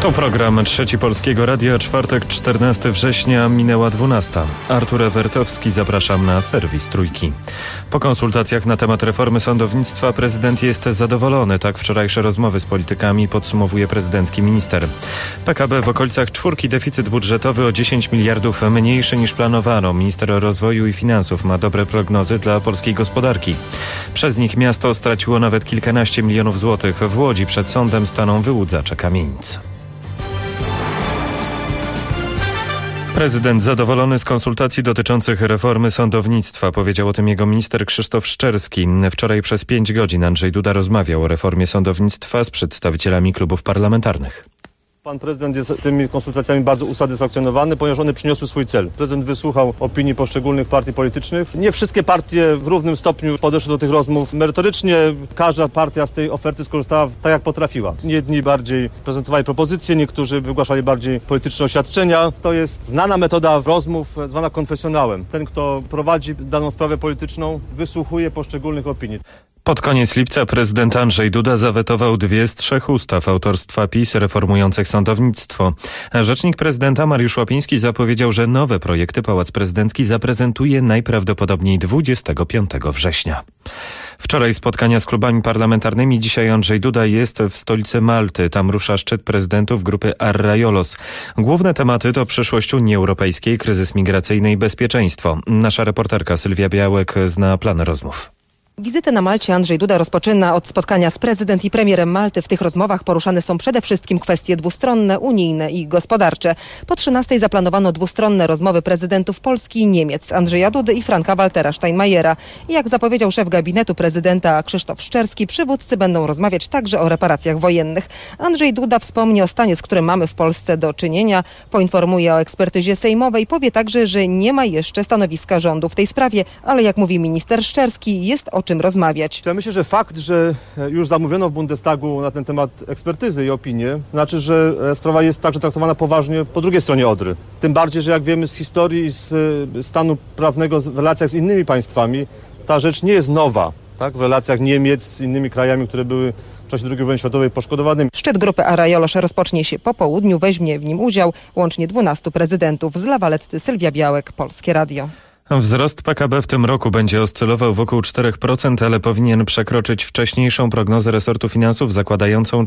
To program Trzeci Polskiego Radia, czwartek, 14 września, minęła 12. Artur Ewertowski, zapraszam na serwis Trójki. Po konsultacjach na temat reformy sądownictwa prezydent jest zadowolony. Tak wczorajsze rozmowy z politykami podsumowuje prezydencki minister. PKB w okolicach czwórki, deficyt budżetowy o 10 miliardów mniejszy niż planowano. Minister rozwoju i finansów ma dobre prognozy dla polskiej gospodarki. Przez nich miasto straciło nawet kilkanaście milionów złotych. W Łodzi przed sądem staną wyłudzacze kamienic. Prezydent zadowolony z konsultacji dotyczących reformy sądownictwa. Powiedział o tym jego minister Krzysztof Szczerski. Wczoraj przez 5 godzin Andrzej Duda rozmawiał o reformie sądownictwa z przedstawicielami klubów parlamentarnych. Pan prezydent jest tymi konsultacjami bardzo usatysfakcjonowany, ponieważ one przyniosły swój cel. Prezydent wysłuchał opinii poszczególnych partii politycznych. Nie wszystkie partie w równym stopniu podeszły do tych rozmów merytorycznie. Każda partia z tej oferty skorzystała tak, jak potrafiła. Jedni bardziej prezentowali propozycje, niektórzy wygłaszali bardziej polityczne oświadczenia. To jest znana metoda rozmów, zwana konfesjonałem. Ten, kto prowadzi daną sprawę polityczną, wysłuchuje poszczególnych opinii. Pod koniec lipca prezydent Andrzej Duda zawetował 2 z 3 ustaw autorstwa PiS reformujących sądownictwo. Rzecznik prezydenta Mariusz Łapiński zapowiedział, że nowe projekty Pałac Prezydencki zaprezentuje najprawdopodobniej 25 września. Wczoraj spotkania z klubami parlamentarnymi. Dzisiaj Andrzej Duda jest w stolicy Malty. Tam rusza szczyt prezydentów grupy Arraiolos. Główne tematy to przyszłość Unii Europejskiej, kryzys migracyjny i bezpieczeństwo. Nasza reporterka Sylwia Białek zna plan rozmów. Wizytę na Malcie Andrzej Duda rozpoczyna od spotkania z prezydent i premierem Malty. W tych rozmowach poruszane są przede wszystkim kwestie dwustronne, unijne i gospodarcze. Po 13 zaplanowano dwustronne rozmowy prezydentów Polski i Niemiec, Andrzeja Dudy i Franka-Waltera Steinmeiera. I jak zapowiedział szef gabinetu prezydenta Krzysztof Szczerski, przywódcy będą rozmawiać także o reparacjach wojennych. Andrzej Duda wspomni o stanie, z którym mamy w Polsce do czynienia, poinformuje o ekspertyzie sejmowej, powie także, że nie ma jeszcze stanowiska rządu w tej sprawie, ale jak mówi minister Szczerski, jest o czym rozmawiać. Ja myślę, że fakt, że już zamówiono w Bundestagu na ten temat ekspertyzy i opinie, znaczy, że sprawa jest także traktowana poważnie po drugiej stronie Odry. Tym bardziej, że jak wiemy z historii i z stanu prawnego w relacjach z innymi państwami, ta rzecz nie jest nowa, tak? W relacjach Niemiec z innymi krajami, które były w czasie II wojny światowej poszkodowanymi. Szczyt grupy Arraiolos rozpocznie się po południu, weźmie w nim udział łącznie 12 prezydentów. Z La Valetty, Sylwia Białek, Polskie Radio. Wzrost PKB w tym roku będzie oscylował wokół 4%, ale powinien przekroczyć wcześniejszą prognozę resortu finansów zakładającą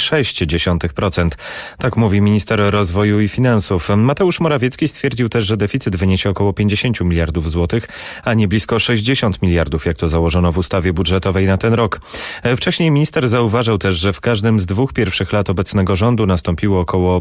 3,6%. Tak mówi minister rozwoju i finansów. Mateusz Morawiecki stwierdził też, że deficyt wyniesie około 50 miliardów złotych, a nie blisko 60 miliardów, jak to założono w ustawie budżetowej na ten rok. Wcześniej minister zauważył też, że w każdym z 2 pierwszych lat obecnego rządu nastąpił około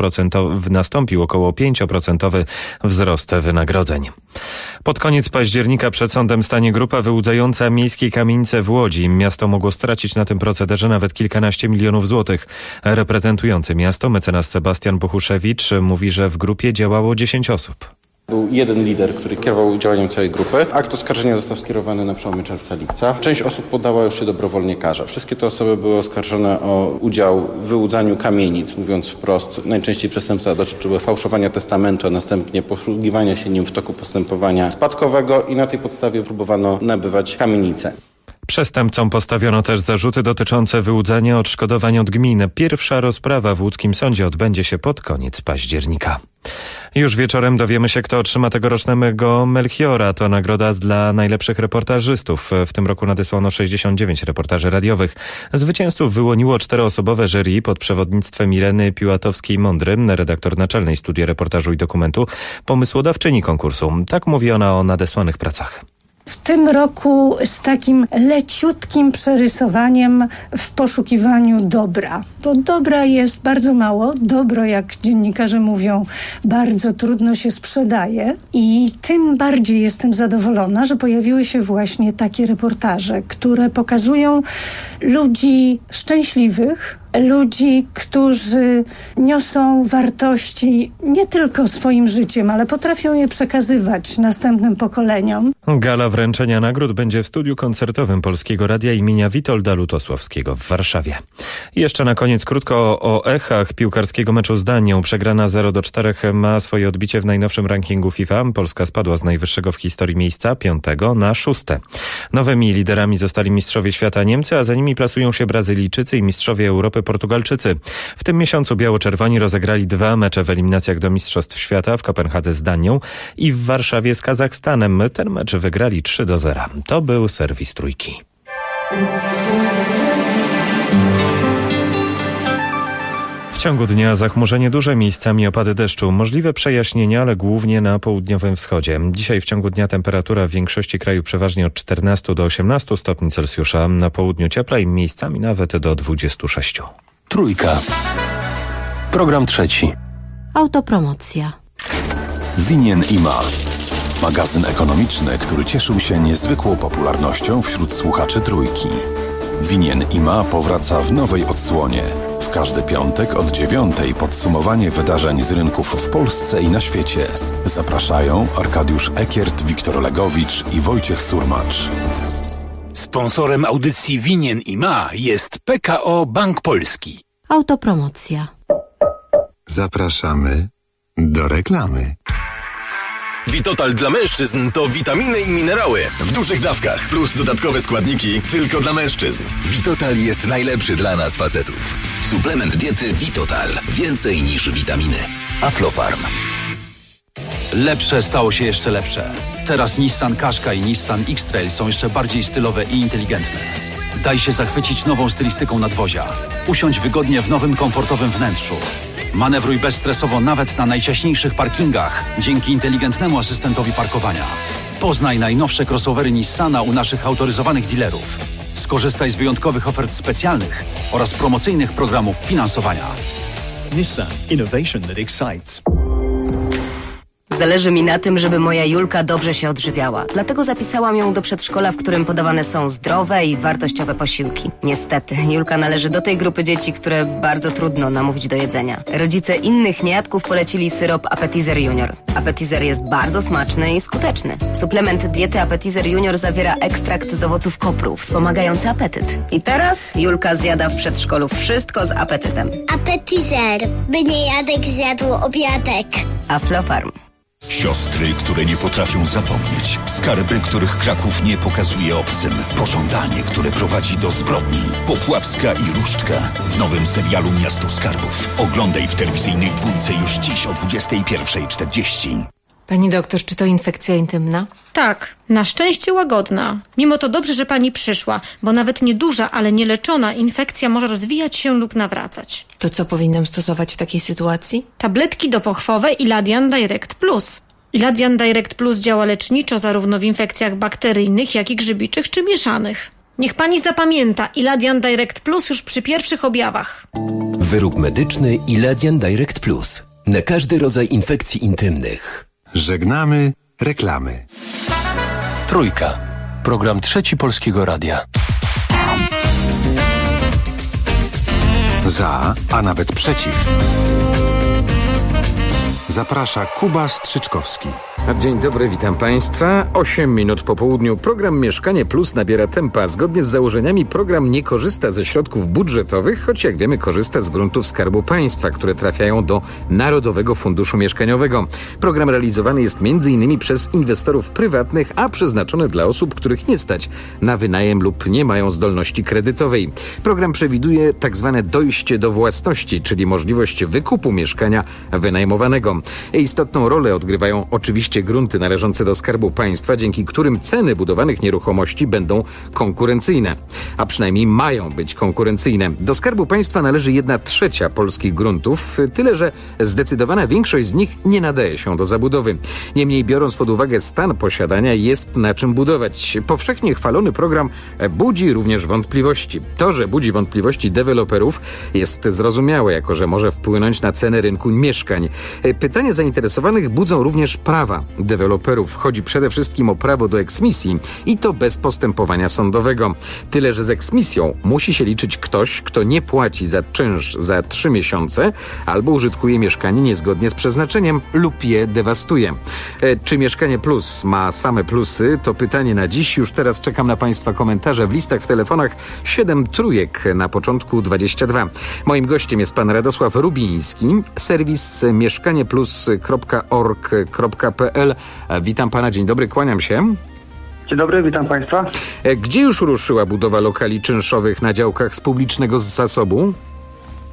5% wzrost wynagrodzeń. Pod koniec października przed sądem stanie grupa wyłudzająca miejskie kamienice w Łodzi. Miasto mogło stracić na tym procederze nawet kilkanaście milionów złotych. Reprezentujący miasto mecenas Sebastian Bohuszewicz mówi, że w grupie działało 10 osób. Był jeden lider, który kierował działaniem całej grupy. Akt oskarżenia został skierowany na przełomie czerwca-lipca. Część osób podała już się dobrowolnie karze. Wszystkie te osoby były oskarżone o udział w wyłudzaniu kamienic, mówiąc wprost. Najczęściej przestępstwa dotyczyły fałszowania testamentu, a następnie posługiwania się nim w toku postępowania spadkowego i na tej podstawie próbowano nabywać kamienice. Przestępcom postawiono też zarzuty dotyczące wyłudzania odszkodowań od gmin. Pierwsza rozprawa w łódzkim sądzie odbędzie się pod koniec października. Już wieczorem dowiemy się, kto otrzyma tegorocznego Melchiora. To nagroda dla najlepszych reportażystów. W tym roku nadesłano 69 reportaży radiowych. Zwycięzców wyłoniło 4-osobowe jury pod przewodnictwem Ireny Piłatowskiej-Mądry, redaktor naczelnej Studia Reportażu i Dokumentu, pomysłodawczyni konkursu. Tak mówi ona o nadesłanych pracach. W tym roku z takim leciutkim przerysowaniem w poszukiwaniu dobra. Bo dobra jest bardzo mało. Dobro, jak dziennikarze mówią, bardzo trudno się sprzedaje. I tym bardziej jestem zadowolona, że pojawiły się właśnie takie reportaże, które pokazują ludzi szczęśliwych, ludzi, którzy niosą wartości nie tylko swoim życiem, ale potrafią je przekazywać następnym pokoleniom. Gala wręczenia nagród będzie w studiu koncertowym Polskiego Radia imienia Witolda Lutosławskiego w Warszawie. I jeszcze na koniec krótko o echach piłkarskiego meczu z Danią. Przegrana 0-4 ma swoje odbicie w najnowszym rankingu FIFA. Polska spadła z najwyższego w historii miejsca 5. na 6. Nowymi liderami zostali mistrzowie świata Niemcy, a za nimi plasują się Brazylijczycy i mistrzowie Europy Portugalczycy. W tym miesiącu biało-czerwoni rozegrali 2 mecze w eliminacjach do Mistrzostw Świata w Kopenhadze z Danią i w Warszawie z Kazachstanem. Ten mecz wygrali 3-0. To był serwis Trójki. W ciągu dnia zachmurzenie duże, miejscami opady deszczu. Możliwe przejaśnienia, ale głównie na południowym wschodzie. Dzisiaj w ciągu dnia temperatura w większości kraju przeważnie od 14 do 18 stopni Celsjusza. Na południu cieplej, miejscami nawet do 26. Trójka. Program trzeci. Autopromocja. Winien ima. Magazyn ekonomiczny, który cieszył się niezwykłą popularnością wśród słuchaczy Trójki. Winien ima powraca w nowej odsłonie. W każdy piątek od 9:00 podsumowanie wydarzeń z rynków w Polsce i na świecie. Zapraszają Arkadiusz Ekiert, Wiktor Legowicz i Wojciech Surmacz. Sponsorem audycji Winien ima jest PKO Bank Polski. Autopromocja. Zapraszamy do reklamy. Vitotal dla mężczyzn to witaminy i minerały w dużych dawkach plus dodatkowe składniki tylko dla mężczyzn. Vitotal jest najlepszy dla nas facetów. Suplement diety Vitotal. Więcej niż witaminy. Aflofarm. Lepsze stało się jeszcze lepsze. Teraz Nissan Qashqai i Nissan X-Trail są jeszcze bardziej stylowe i inteligentne. Daj się zachwycić nową stylistyką nadwozia. Usiądź wygodnie w nowym, komfortowym wnętrzu. Manewruj bezstresowo nawet na najciaśniejszych parkingach dzięki inteligentnemu asystentowi parkowania. Poznaj najnowsze crossovery Nissana u naszych autoryzowanych dealerów. Skorzystaj z wyjątkowych ofert specjalnych oraz promocyjnych programów finansowania. Nissan. Innovation that excites. Zależy mi na tym, żeby moja Julka dobrze się odżywiała. Dlatego zapisałam ją do przedszkola, w którym podawane są zdrowe i wartościowe posiłki. Niestety, Julka należy do tej grupy dzieci, które bardzo trudno namówić do jedzenia. Rodzice innych niejadków polecili syrop Appetizer Junior. Appetizer jest bardzo smaczny i skuteczny. Suplement diety Appetizer Junior zawiera ekstrakt z owoców kopru, wspomagający apetyt. I teraz Julka zjada w przedszkolu wszystko z apetytem. Appetizer, by niejadek zjadł obiadek. Aflofarm. Siostry, które nie potrafią zapomnieć. Skarby, których Kraków nie pokazuje obcym. Pożądanie, które prowadzi do zbrodni. Popławska i Różdżka w nowym serialu Miasto Skarbów. Oglądaj w telewizyjnej Dwójce już dziś o 21:40. Pani doktor, czy to infekcja intymna? Tak, na szczęście łagodna. Mimo to dobrze, że pani przyszła, bo nawet nieduża, ale nieleczona infekcja może rozwijać się lub nawracać. To co powinnam stosować w takiej sytuacji? Tabletki dopochwowe Iladian Direct Plus. Iladian Direct Plus działa leczniczo zarówno w infekcjach bakteryjnych, jak i grzybiczych czy mieszanych. Niech pani zapamięta Iladian Direct Plus już przy pierwszych objawach. Wyrób medyczny Iladian Direct Plus. Na każdy rodzaj infekcji intymnych. Żegnamy reklamy. Trójka. Program trzeci Polskiego Radia. Za, a nawet przeciw. Zaprasza Kuba Strzyczkowski. Dzień dobry, witam Państwa. 8 minut po południu. Program Mieszkanie Plus nabiera tempa. Zgodnie z założeniami program nie korzysta ze środków budżetowych, choć jak wiemy korzysta z gruntów Skarbu Państwa, które trafiają do Narodowego Funduszu Mieszkaniowego. Program realizowany jest m.in. przez inwestorów prywatnych, a przeznaczony dla osób, których nie stać na wynajem lub nie mają zdolności kredytowej. Program przewiduje tzw. dojście do własności, czyli możliwość wykupu mieszkania wynajmowanego. Istotną rolę odgrywają oczywiście grunty należące do Skarbu Państwa, dzięki którym ceny budowanych nieruchomości będą konkurencyjne. A przynajmniej mają być konkurencyjne. Do Skarbu Państwa należy 1/3 polskich gruntów, tyle że zdecydowana większość z nich nie nadaje się do zabudowy. Niemniej biorąc pod uwagę stan posiadania, jest na czym budować. Powszechnie chwalony program budzi również wątpliwości. To, że budzi wątpliwości deweloperów, jest zrozumiałe, jako że może wpłynąć na cenę rynku mieszkań. Pytanie zainteresowanych budzą również prawa deweloperów. Chodzi przede wszystkim o prawo do eksmisji i to bez postępowania sądowego. Tyle, że z eksmisją musi się liczyć ktoś, kto nie płaci za czynsz za 3 miesiące albo użytkuje mieszkanie niezgodnie z przeznaczeniem lub je dewastuje. Czy Mieszkanie Plus ma same plusy? To pytanie na dziś. Już teraz czekam na Państwa komentarze w listach, w telefonach 7 trójek na początku 22. Moim gościem jest pan Radosław Rubiński, serwis mieszkanieplus.org.pl. Witam pana, dzień dobry, kłaniam się. Dzień dobry, witam państwa. Gdzie już ruszyła budowa lokali czynszowych na działkach z publicznego zasobu?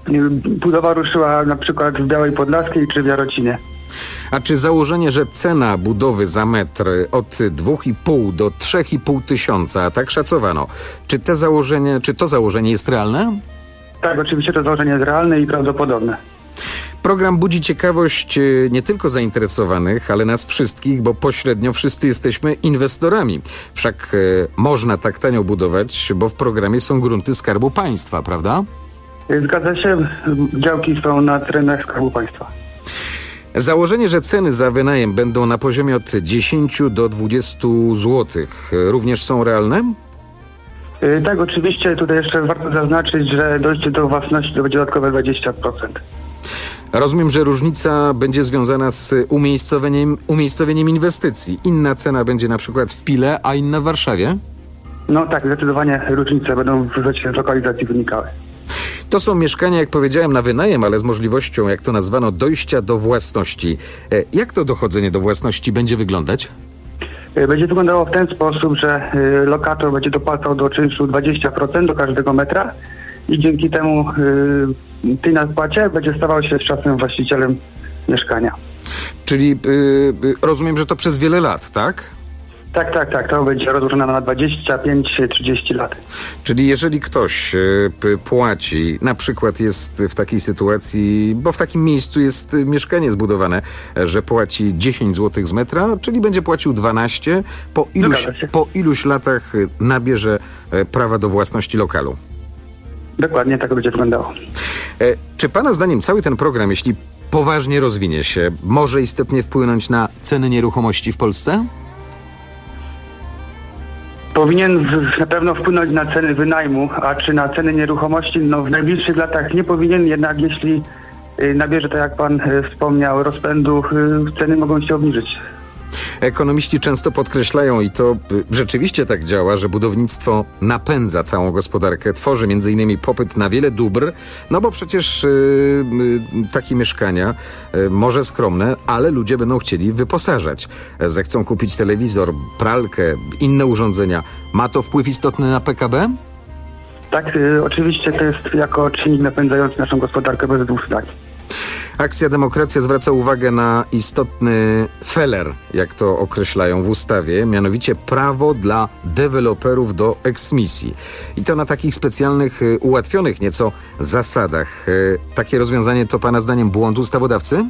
budowa ruszyła na przykład w Białej Podlaskiej czy w Jarocinie. A czy założenie, że cena budowy za metr od 2,5 do 3,5 tysiąca, a tak szacowano, czy to założenie jest realne? Tak, oczywiście to założenie jest realne i prawdopodobne. Program budzi ciekawość nie tylko zainteresowanych, ale nas wszystkich, bo pośrednio wszyscy jesteśmy inwestorami. Wszak można tak tanio budować, bo w programie są grunty Skarbu Państwa, prawda? Zgadza się, działki są na terenach Skarbu Państwa. Założenie, że ceny za wynajem będą na poziomie od 10 do 20 zł, również są realne? Tak, oczywiście. Tutaj jeszcze warto zaznaczyć, że dojście do własności to będzie dodatkowe 20%. Rozumiem, że różnica będzie związana z umiejscowieniem inwestycji. Inna cena będzie na przykład w Pile, a inna w Warszawie? No tak, zdecydowanie różnice będą z lokalizacji wynikały. To są mieszkania, jak powiedziałem, na wynajem, ale z możliwością, jak to nazwano, dojścia do własności. Jak to dochodzenie do własności będzie wyglądać? Będzie wyglądało w ten sposób, że lokator będzie dopłacał do czynszu 20% do każdego metra i dzięki temu tej nadpłacie będzie stawał się z czasem właścicielem mieszkania. Czyli rozumiem, że to przez wiele lat, tak? Tak. To będzie rozłożone na 25-30 lat. Czyli jeżeli ktoś płaci, na przykład jest w takiej sytuacji, bo w takim miejscu jest mieszkanie zbudowane, że płaci 10 zł z metra, czyli będzie płacił 12, po iluś latach nabierze prawa do własności lokalu. Dokładnie tak będzie wyglądało. Czy pana zdaniem cały ten program, jeśli poważnie rozwinie się, może istotnie wpłynąć na ceny nieruchomości w Polsce? Powinien na pewno wpłynąć na ceny wynajmu, a czy na ceny nieruchomości? No w najbliższych latach nie powinien, jednak jeśli nabierze, tak jak pan wspomniał, rozpędu, ceny mogą się obniżyć. Ekonomiści często podkreślają, i to rzeczywiście tak działa, że budownictwo napędza całą gospodarkę, tworzy m.in. popyt na wiele dóbr, no bo przecież takie mieszkania, może skromne, ale ludzie będą chcieli wyposażać. Zechcą kupić telewizor, pralkę, inne urządzenia. Ma to wpływ istotny na PKB? Tak, oczywiście to jest jako czynnik napędzający naszą gospodarkę bez dwóch zdań. Akcja Demokracja zwraca uwagę na istotny feller, jak to określają w ustawie, mianowicie prawo dla deweloperów do eksmisji. I to na takich specjalnych, ułatwionych nieco zasadach. Takie rozwiązanie to pana zdaniem błąd ustawodawcy?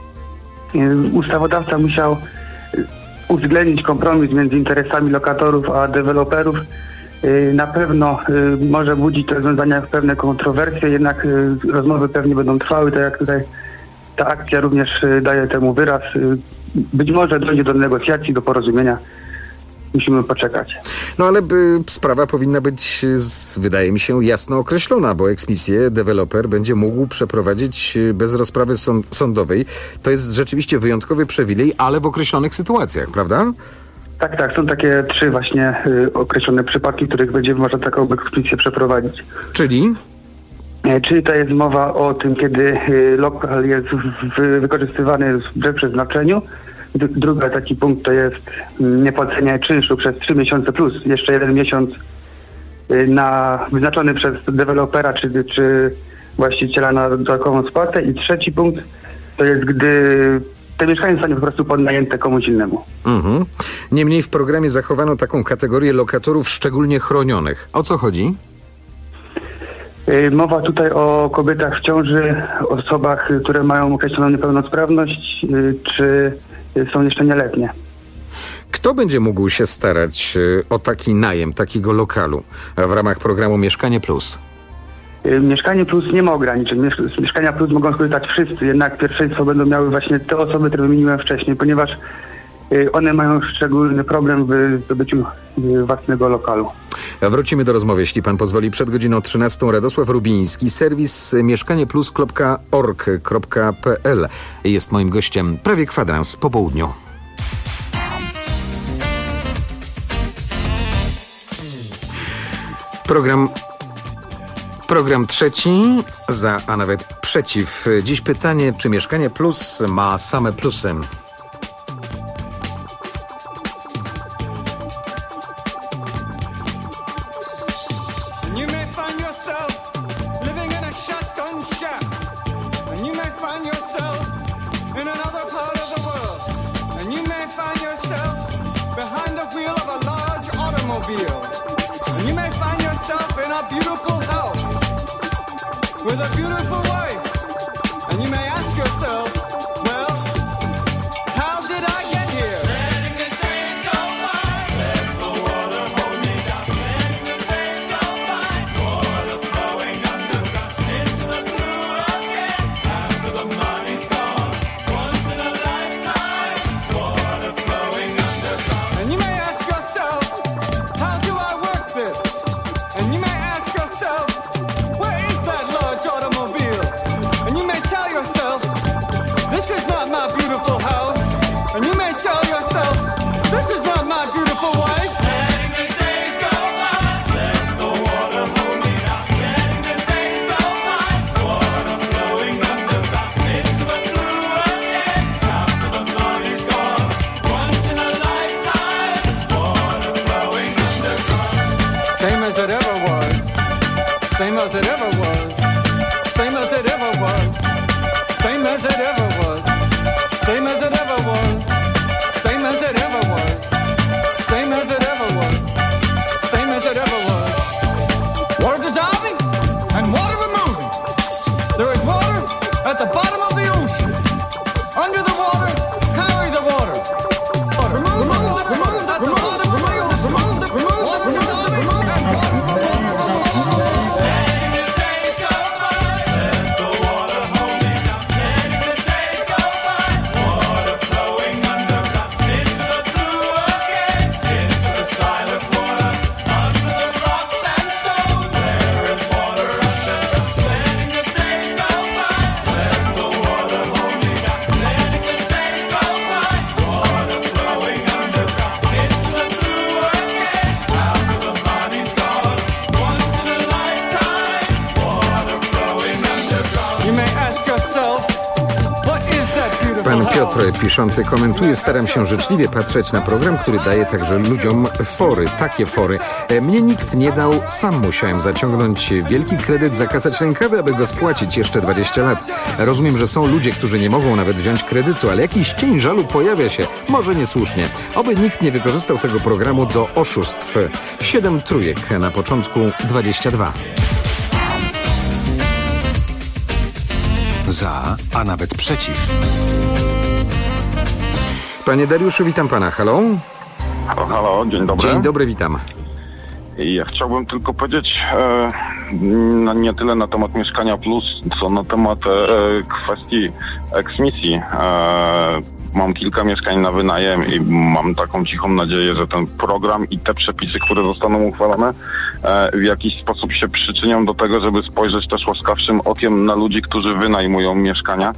Ustawodawca musiał uwzględnić kompromis między interesami lokatorów a deweloperów. Na pewno może budzić to rozwiązania pewne kontrowersje, jednak rozmowy pewnie będą trwały, tak jak tutaj ta akcja również daje temu wyraz. Być może dojdzie do negocjacji, do porozumienia. Musimy poczekać. No ale sprawa powinna być, wydaje mi się, jasno określona, bo eksmisję deweloper będzie mógł przeprowadzić bez rozprawy sądowej. To jest rzeczywiście wyjątkowy przywilej, ale w określonych sytuacjach, prawda? Tak. Są takie 3 właśnie określone przypadki, w których będzie można taką eksmisję przeprowadzić. Czyli? Czyli to jest mowa o tym, kiedy lokal jest wykorzystywany wbrew przeznaczeniu. Drugi taki punkt to jest niepłacenie czynszu przez 3 miesiące plus jeszcze 1 miesiąc wyznaczony przez dewelopera czy właściciela na dodatkową spłatę. I trzeci punkt to jest, gdy te mieszkanie zostanie po prostu podnajęte komuś innemu. Niemniej w programie zachowano taką kategorię lokatorów szczególnie chronionych. O co chodzi? Mowa tutaj o kobietach w ciąży, osobach, które mają określoną niepełnosprawność, czy są jeszcze nieletnie. Kto będzie mógł się starać o taki najem, takiego lokalu w ramach programu Mieszkanie Plus? Mieszkanie Plus nie ma ograniczeń. Mieszkania Plus mogą skorzystać wszyscy, jednak pierwszeństwo będą miały właśnie te osoby, które wymieniłem wcześniej, ponieważ one mają szczególny problem w zdobyciu własnego lokalu. Wrócimy do rozmowy, jeśli pan pozwoli. Przed godziną 13 Radosław Rubiński, serwis mieszkanieplus.org.pl jest moim gościem. Prawie kwadrans po południu. Program trzeci, za, a nawet przeciw. Dziś pytanie, czy Mieszkanie Plus ma same plusy? You may find yourself living in a shotgun shack. find yourself in another part of the world. And you may find yourself behind the wheel of a large automobile. And you may find yourself in a beautiful house with a beautiful wife. And you may ask yourself, well, how did I get here? Letting the days go by, let the water hold me down. Letting the days go by, water flowing underground into the blue again. After the money's gone, once in a lifetime, water flowing underground. And you may ask yourself, how do I work this? And you may ask yourself, where is that large automobile? And you may tell yourself, this is not my beautiful house. And you may tell yourself, this is not my beautiful wife. Letting the days go by, let the water hold me down. Letting the days go by, water flowing underground into the blue again. After the money's gone, once in a lifetime, water flowing underground. Same as it ever was. Same as it ever was. Same as it ever was. Same as it ever was. Same as it ever was. Same as it ever was. Same as it ever was. Same as it ever was. Water dissolving and water removing. There is water at the bottom of the ocean. Under the water, carry the water. Remove the water at the bottom of the ocean. Water dissolving and water removing. Letting the days go by, let the water hold me down. Letting the days go by, water flowing underground into the blue again, into the silent water, under the rocks and stones. There is water underground. Letting the days go by, let the water hold me down. Letting the days go by, water flowing underground into the blue again, after the body's gone, once in a lifetime, water flowing underground. You may ask yourself, what is that beautiful Pan house? Piotr piszący komentuje: staram się życzliwie patrzeć na program, który daje także ludziom fory, takie fory. Mnie nikt nie dał, sam musiałem zaciągnąć wielki kredyt, zakasać rękawy, aby go spłacić jeszcze 20 lat. Rozumiem, że są ludzie, którzy nie mogą nawet wziąć kredytu, ale jakiś cień żalu pojawia się, może niesłusznie. Oby nikt nie wykorzystał tego programu do oszustw. 7 trójek, na początku 22. Za, a nawet przeciw. Panie Dariuszu, witam pana. Halo? Halo, dzień dobry. Dzień dobry, witam. Ja chciałbym tylko powiedzieć nie tyle na temat Mieszkania Plus, co na temat kwestii eksmisji. Mam kilka mieszkań na wynajem i mam taką cichą nadzieję, że ten program i te przepisy, które zostaną uchwalone, w jakiś sposób się przyczynią do tego, żeby spojrzeć też łaskawszym okiem na ludzi, którzy wynajmują mieszkania.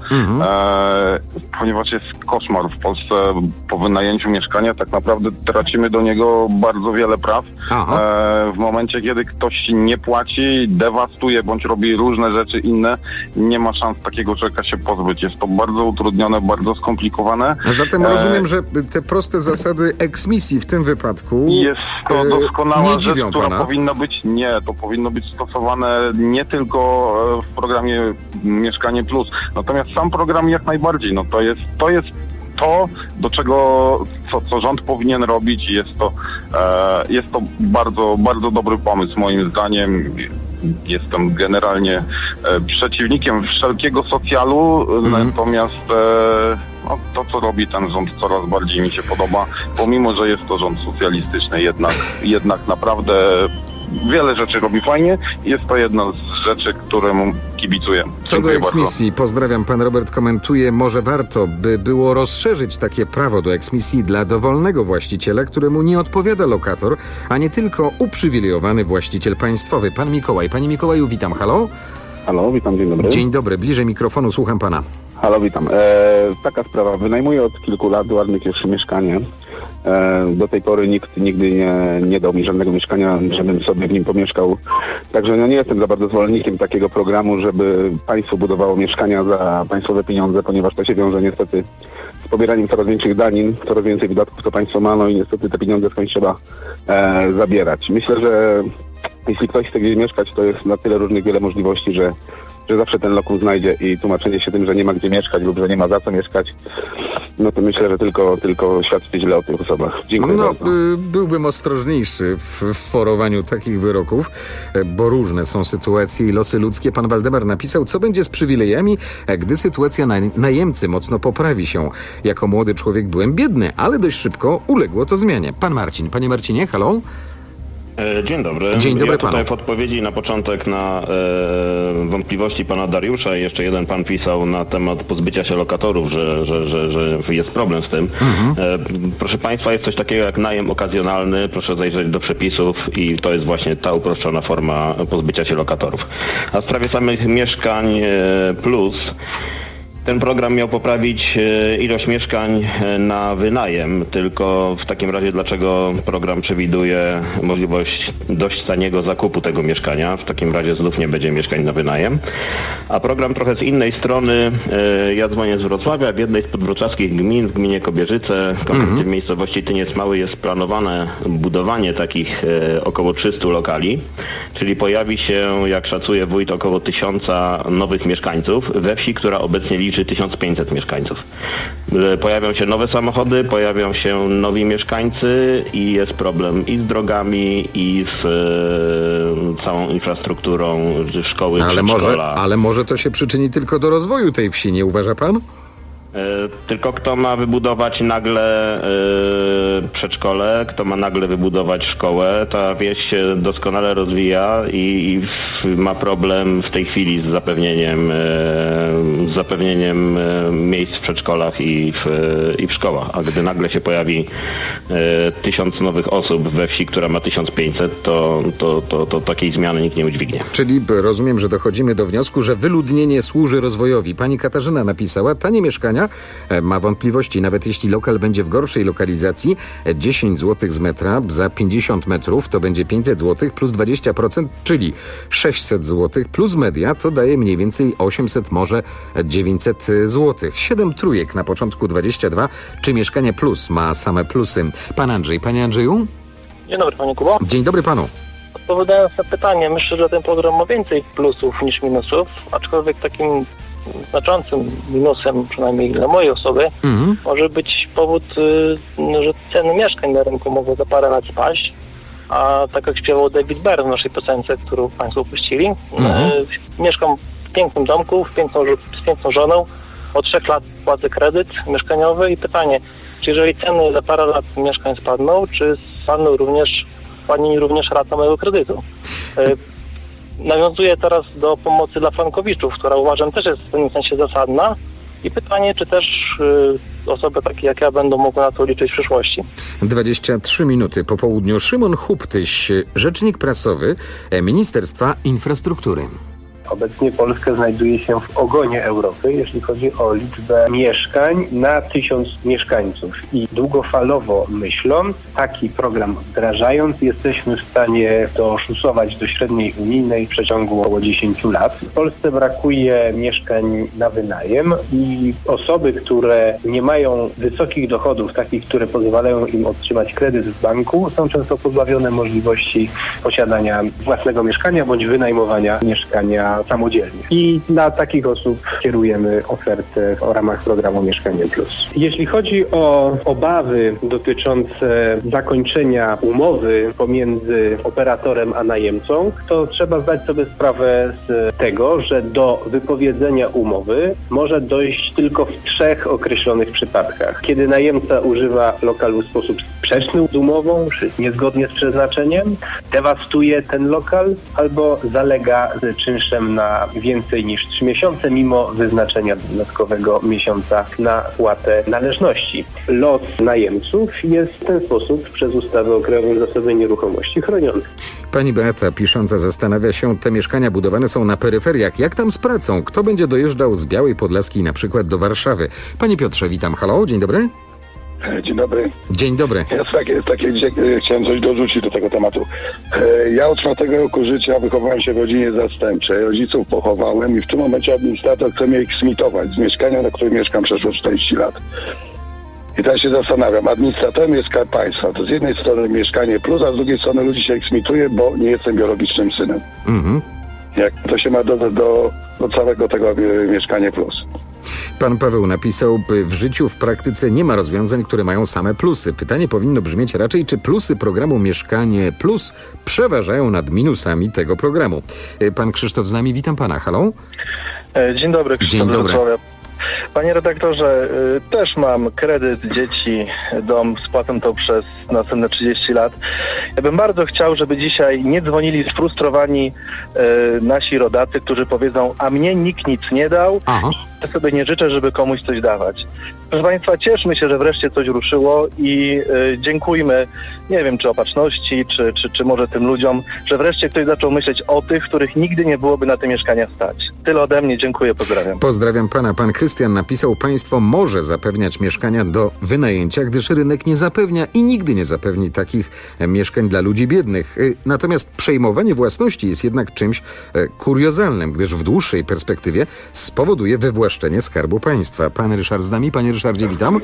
Ponieważ jest koszmar w Polsce po wynajęciu mieszkania, tak naprawdę tracimy do niego bardzo wiele praw. W momencie, kiedy ktoś nie płaci, dewastuje bądź robi różne rzeczy inne, nie ma szans takiego człowieka się pozbyć. Jest to bardzo utrudnione, bardzo skomplikowane. A zatem rozumiem, że te proste zasady eksmisji w tym wypadku jest to doskonała rzecz, która pana? powinno być stosowane nie tylko w programie Mieszkanie Plus. Natomiast sam program jak najbardziej, no to jest to, do czego, co rząd powinien robić. Jest to bardzo, bardzo dobry pomysł moim zdaniem. Jestem generalnie przeciwnikiem wszelkiego socjalu, natomiast to, co robi ten rząd, coraz bardziej mi się podoba, pomimo że jest to rząd socjalistyczny, jednak naprawdę wiele rzeczy robi fajnie i jest to jedna z rzeczy, któremu kibicuję. Co do eksmisji, pozdrawiam, pan Robert komentuje: może warto by było rozszerzyć takie prawo do eksmisji dla dowolnego właściciela, któremu nie odpowiada lokator, a nie tylko uprzywilejowany właściciel państwowy. Pan Mikołaj. Panie Mikołaju, witam. Halo? Halo, witam, dzień dobry. Dzień dobry, bliżej mikrofonu, słucham pana. Halo, witam. Taka sprawa, wynajmuję od kilku lat ładne pierwsze mieszkanie. Do tej pory nikt nigdy nie dał mi żadnego mieszkania, żebym sobie w nim pomieszkał. Także nie jestem za bardzo zwolennikiem takiego programu, żeby państwo budowało mieszkania za państwowe pieniądze, ponieważ to się wiąże niestety z pobieraniem coraz większych danin, coraz więcej wydatków to państwo ma, no i niestety te pieniądze skądś trzeba zabierać. Myślę, że jeśli ktoś chce gdzieś mieszkać, to jest na tyle różnych wiele możliwości, że że zawsze ten lokum znajdzie i tłumaczenie się tym, że nie ma gdzie mieszkać lub że nie ma za co mieszkać, no to myślę, że tylko świadczy źle o tych osobach. Dziękuję bardzo. Byłbym ostrożniejszy w forowaniu takich wyroków, bo różne są sytuacje i losy ludzkie. Pan Waldemar napisał, co będzie z przywilejami, gdy sytuacja najemcy mocno poprawi się. Jako młody człowiek byłem biedny, ale dość szybko uległo to zmianie. Pan Marcin. Panie Marcinie, halo? Dzień dobry. Dzień dobry panu. Tutaj w odpowiedzi na początek na wątpliwości pana Dariusza i jeszcze jeden pan pisał na temat pozbycia się lokatorów, że jest problem z tym. Proszę państwa, jest coś takiego jak najem okazjonalny. Proszę zajrzeć do przepisów i to jest właśnie ta uproszczona forma pozbycia się lokatorów. A w sprawie samych mieszkań plus, ten program miał poprawić ilość mieszkań na wynajem, tylko w takim razie dlaczego program przewiduje możliwość dość taniego zakupu tego mieszkania? W takim razie znów nie będzie mieszkań na wynajem. A program trochę z innej strony, ja dzwonię z Wrocławia, w jednej z podwrocławskich gmin, w gminie Kobierzyce, konkretnie w miejscowości Tyniec Mały, jest planowane budowanie takich około 300 lokali, czyli pojawi się, jak szacuje wójt, około 1000 nowych mieszkańców we wsi, która obecnie liczy 1500 mieszkańców. Pojawią się nowe samochody, pojawią się nowi mieszkańcy i jest problem i z drogami, i z całą infrastrukturą, szkoły, przedszkola. Ale może to się przyczyni tylko do rozwoju tej wsi, nie uważa pan? Tylko kto ma wybudować nagle przedszkole, kto ma nagle wybudować szkołę, ta wieś się doskonale rozwija i ma problem w tej chwili z zapewnieniem miejsc w przedszkolach i w szkołach. A gdy nagle się pojawi 1000 nowych osób we wsi, która ma 1500, to takiej zmiany nikt nie udźwignie. Czyli rozumiem, że dochodzimy do wniosku, że wyludnienie służy rozwojowi. Pani Katarzyna napisała, tanie mieszkania, ma wątpliwości, nawet jeśli lokal będzie w gorszej lokalizacji, 10 zł z metra za 50 metrów to będzie 500 zł plus 20%, czyli 600 zł plus media to daje mniej więcej 800, może 900 zł. 7 trójek na początku 22. Czy Mieszkanie Plus ma same plusy? Pan Andrzej. Panie Andrzeju? Dzień dobry, panie Kubo. Dzień dobry panu. Odpowiadając na pytanie, myślę, że ten program ma więcej plusów niż minusów, aczkolwiek takim znaczącym minusem, przynajmniej dla mojej osoby, może być powód, że ceny mieszkań na rynku mogą za parę lat spaść, a tak jak śpiewał David Byrne w naszej piosence, którą państwo puścili, mieszkam w pięknym domku, z piękną żoną, od 3 lat płacę kredyt mieszkaniowy i pytanie, czy jeżeli ceny za parę lat mieszkań spadną, czy spadnie również rata mojego kredytu? Nawiązuję teraz do pomocy dla frankowiczów, która uważam też jest w tym sensie zasadna. I pytanie, czy też osoby takie jak ja będą mogły na to liczyć w przyszłości. 23 minuty po południu. Szymon Huptyś, rzecznik prasowy Ministerstwa Infrastruktury. Obecnie Polska znajduje się w ogonie Europy, jeśli chodzi o liczbę mieszkań na 1000 mieszkańców. I długofalowo myśląc, taki program wdrażając, jesteśmy w stanie doszusować do średniej unijnej w przeciągu około 10 lat. W Polsce brakuje mieszkań na wynajem i osoby, które nie mają wysokich dochodów, takich, które pozwalają im otrzymać kredyt w banku, są często pozbawione możliwości posiadania własnego mieszkania bądź wynajmowania mieszkania samodzielnie. I dla takich osób kierujemy ofertę w ramach programu Mieszkanie Plus. Jeśli chodzi o obawy dotyczące zakończenia umowy pomiędzy operatorem a najemcą, to trzeba zdać sobie sprawę z tego, że do wypowiedzenia umowy może dojść tylko w 3 określonych przypadkach. Kiedy najemca używa lokalu w sposób sprzeczny z umową, czy niezgodnie z przeznaczeniem, dewastuje ten lokal albo zalega z czynszem na więcej niż 3 miesiące, mimo wyznaczenia dodatkowego miesiąca na płatę należności. Los najemców jest w ten sposób przez ustawę o Krajowym Zasobie Nieruchomości chroniony. Pani Beata pisząca zastanawia się, te mieszkania budowane są na peryferiach. Jak tam z pracą? Kto będzie dojeżdżał z Białej Podlaskiej na przykład do Warszawy? Panie Piotrze, witam. Halo, dzień dobry. Dzień dobry. Dzień dobry. Chciałem coś dorzucić do tego tematu. Ja od 4 roku życia wychowałem się w rodzinie zastępczej. Rodziców pochowałem i w tym momencie administrator chce mnie eksmitować z mieszkania, na którym mieszkam przeszło 40 lat. I teraz się zastanawiam, administratorem jest Skarb Państwa. To z jednej strony Mieszkanie Plus, a z drugiej strony ludzi się eksmituje, bo nie jestem biologicznym synem. Jak to się ma do do całego tego Mieszkanie Plus. Pan Paweł napisał, w życiu, w praktyce nie ma rozwiązań, które mają same plusy. Pytanie powinno brzmieć raczej, czy plusy programu Mieszkanie Plus przeważają nad minusami tego programu. Pan Krzysztof z nami, witam pana, halo? Dzień dobry, Krzysztof. Dzień dobry. Panie redaktorze, też mam kredyt, dzieci, dom, spłacam to przez następne 30 lat. Ja bym bardzo chciał, żeby dzisiaj nie dzwonili sfrustrowani nasi rodacy, którzy powiedzą, a mnie nikt nic nie dał. Ja sobie nie życzę, żeby komuś coś dawać. Proszę Państwa, cieszmy się, że wreszcie coś ruszyło i dziękujmy, nie wiem, czy opatrzności, czy może tym ludziom, że wreszcie ktoś zaczął myśleć o tych, których nigdy nie byłoby na te mieszkania stać. Tyle ode mnie, dziękuję, pozdrawiam. Pozdrawiam pana. Pan Krystian napisał, państwo może zapewniać mieszkania do wynajęcia, gdyż rynek nie zapewnia i nigdy nie zapewni takich mieszkań dla ludzi biednych. Natomiast przejmowanie własności jest jednak czymś kuriozalnym, gdyż w dłuższej perspektywie spowoduje wywłaszczenie Skarbu Państwa. Pan Ryszard z nami. Panie Ryszardzie, witam.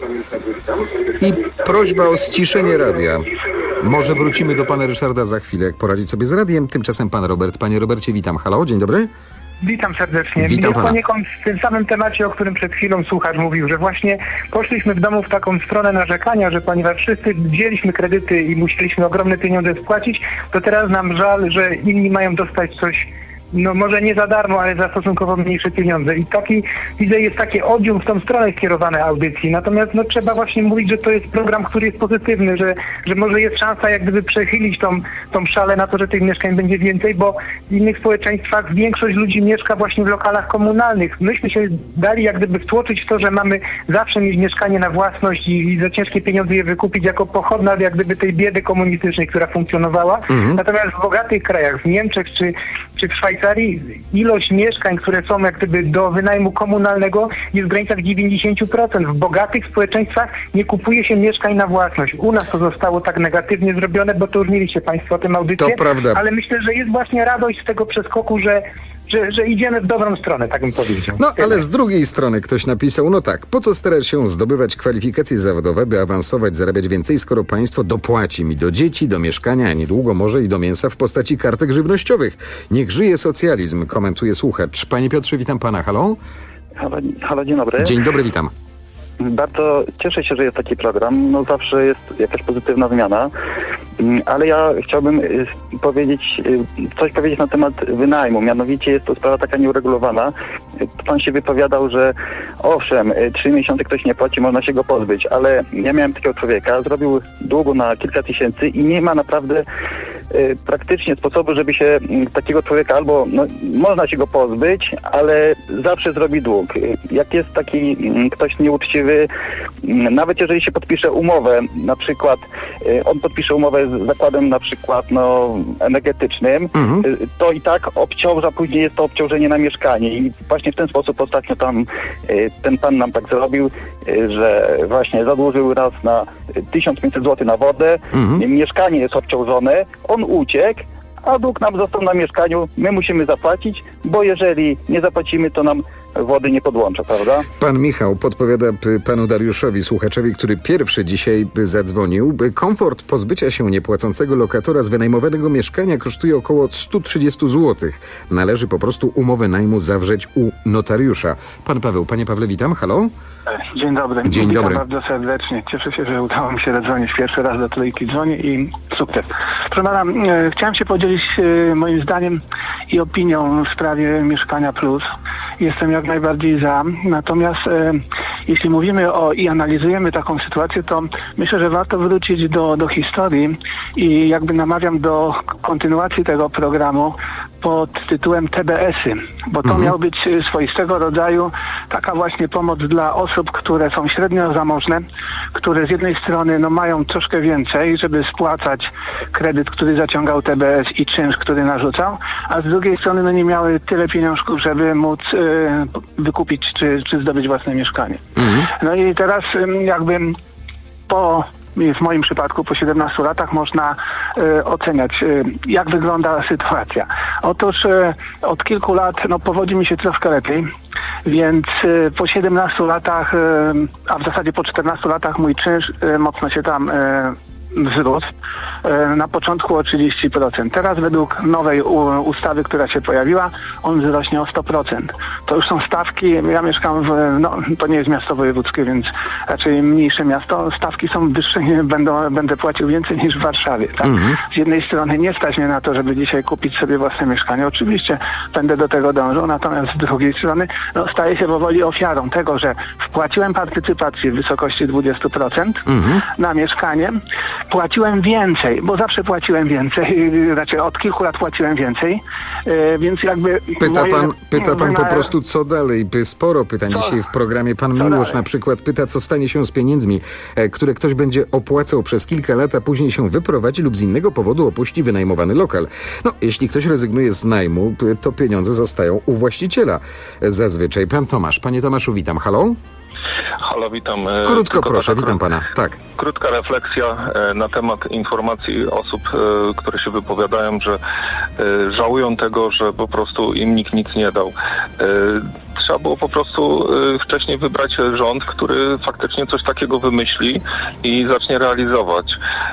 I prośba o ściszenie radia. Może wrócimy do pana Ryszarda za chwilę, jak poradzić sobie z radiem. Tymczasem pan Robert. Panie Robercie, witam. Halo, dzień dobry. Witam serdecznie. Witam pana. Poniekąd w tym samym temacie, o którym przed chwilą słuchacz mówił, że właśnie poszliśmy w domu w taką stronę narzekania, że ponieważ wszyscy wzięliśmy kredyty i musieliśmy ogromne pieniądze spłacić, to teraz nam żal, że inni mają dostać coś, no może nie za darmo, ale za stosunkowo mniejsze pieniądze. I taki, widzę, jest takie odium w tą stronę skierowane audycji. Natomiast no, trzeba właśnie mówić, że to jest program, który jest pozytywny, że może jest szansa jak gdyby przechylić tą szalę na to, że tych mieszkań będzie więcej, bo w innych społeczeństwach większość ludzi mieszka właśnie w lokalach komunalnych. Myśmy się dali jak gdyby wtłoczyć w to, że mamy zawsze mieć mieszkanie na własność i za ciężkie pieniądze je wykupić jako pochodna jak gdyby tej biedy komunistycznej, która funkcjonowała. Natomiast w bogatych krajach, w Niemczech czy w Szwajcarii, ilość mieszkań, które są jak gdyby do wynajmu komunalnego jest w granicach 90%. W bogatych społeczeństwach nie kupuje się mieszkań na własność. U nas to zostało tak negatywnie zrobione, bo to już mieliście Państwo o tym audycję. To prawda. Ale myślę, że jest właśnie radość z tego przeskoku, że idziemy w dobrą stronę, tak bym powiedział. No, ale z drugiej strony ktoś napisał, no tak, po co starać się zdobywać kwalifikacje zawodowe, by awansować, zarabiać więcej, skoro państwo dopłaci mi do dzieci, do mieszkania, a niedługo może i do mięsa w postaci kartek żywnościowych. Niech żyje socjalizm, komentuje słuchacz. Panie Piotrze, witam pana, halo? Halo, dzień dobry. Dzień dobry, witam. Bardzo cieszę się, że jest taki program. No zawsze jest jakaś pozytywna zmiana, ale ja chciałbym coś powiedzieć na temat wynajmu. Mianowicie jest to sprawa taka nieuregulowana. Pan się wypowiadał, że owszem, 3 miesiące ktoś nie płaci, można się go pozbyć, ale ja miałem takiego człowieka, zrobił długu na kilka tysięcy i nie ma naprawdę praktycznie sposobu, żeby się takiego człowieka albo, no, można się go pozbyć, ale zawsze zrobi dług. Jak jest taki ktoś nieuczciwy, nawet jeżeli się podpisze umowę, na przykład on podpisze umowę z zakładem na przykład energetycznym, to i tak obciąża, później jest to obciążenie na mieszkanie i właśnie w ten sposób ostatnio tam ten pan nam tak zrobił, że właśnie zadłużył raz na 1500 zł na wodę, mieszkanie jest obciążone, on uciekł, a dług nam został na mieszkaniu, my musimy zapłacić, bo jeżeli nie zapłacimy, to nam wody nie podłącza, prawda? Pan Michał podpowiada panu Dariuszowi, słuchaczowi, który pierwszy dzisiaj zadzwonił. Komfort pozbycia się niepłacącego lokatora z wynajmowanego mieszkania kosztuje około 130 zł. Należy po prostu umowę najmu zawrzeć u notariusza. Pan Paweł, panie Pawle, witam, halo? Dzień dobry. Dzień dobry. Witam bardzo serdecznie. Cieszę się, że udało mi się zadzwonić pierwszy raz do Trójki. Dzwonię i sukces. Proszę pana, chciałem się podzielić moim zdaniem i opinią w sprawie Mieszkania Plus. Jestem jak najbardziej za. Natomiast jeśli mówimy i analizujemy taką sytuację, to myślę, że warto wrócić do historii i jakby namawiam do kontynuacji tego programu pod tytułem TBS-y, bo to miał być swoistego rodzaju taka właśnie pomoc dla osób, które są średnio zamożne, które z jednej strony mają troszkę więcej, żeby spłacać kredyt, który zaciągał TBS i czynsz, który narzucał, a z drugiej strony nie miały tyle pieniążków, żeby móc wykupić czy zdobyć własne mieszkanie. No i teraz jakby w moim przypadku po 17 latach można oceniać, jak wygląda sytuacja. Otóż od kilku lat powodzi mi się troszkę lepiej, więc po 17 latach, a w zasadzie po 14 latach mój czynsz mocno się tam wzrósł. Na początku o 30%. Teraz według nowej ustawy, która się pojawiła, on wzrośnie o 100%. To już są stawki, ja mieszkam to nie jest miasto wojewódzkie, więc raczej mniejsze miasto, stawki są wyższe, będę płacił więcej niż w Warszawie. Tak? Z jednej strony nie stać mnie na to, żeby dzisiaj kupić sobie własne mieszkanie. Oczywiście będę do tego dążył, natomiast z drugiej strony staję się powoli ofiarą tego, że wpłaciłem partycypację w wysokości 20% na mieszkanie, płaciłem więcej, bo zawsze płaciłem więcej, raczej od kilku lat płaciłem więcej, więc jakby... Pyta pan po prostu, co dalej? Sporo pytań dzisiaj w programie. Pan Miłosz na przykład pyta, co stanie się z pieniędzmi, które ktoś będzie opłacał przez kilka lat, a później się wyprowadzi lub z innego powodu opuści wynajmowany lokal. Jeśli ktoś rezygnuje z najmu, to pieniądze zostają u właściciela. Zazwyczaj. Pan Tomasz. Panie Tomaszu, witam. Halo? Halo, witam. Krótko proszę, witam pana. Tak. Krótka refleksja na temat informacji osób, które się wypowiadają, że żałują tego, że po prostu im nikt nic nie dał. Trzeba było po prostu wcześniej wybrać rząd, który faktycznie coś takiego wymyśli i zacznie realizować.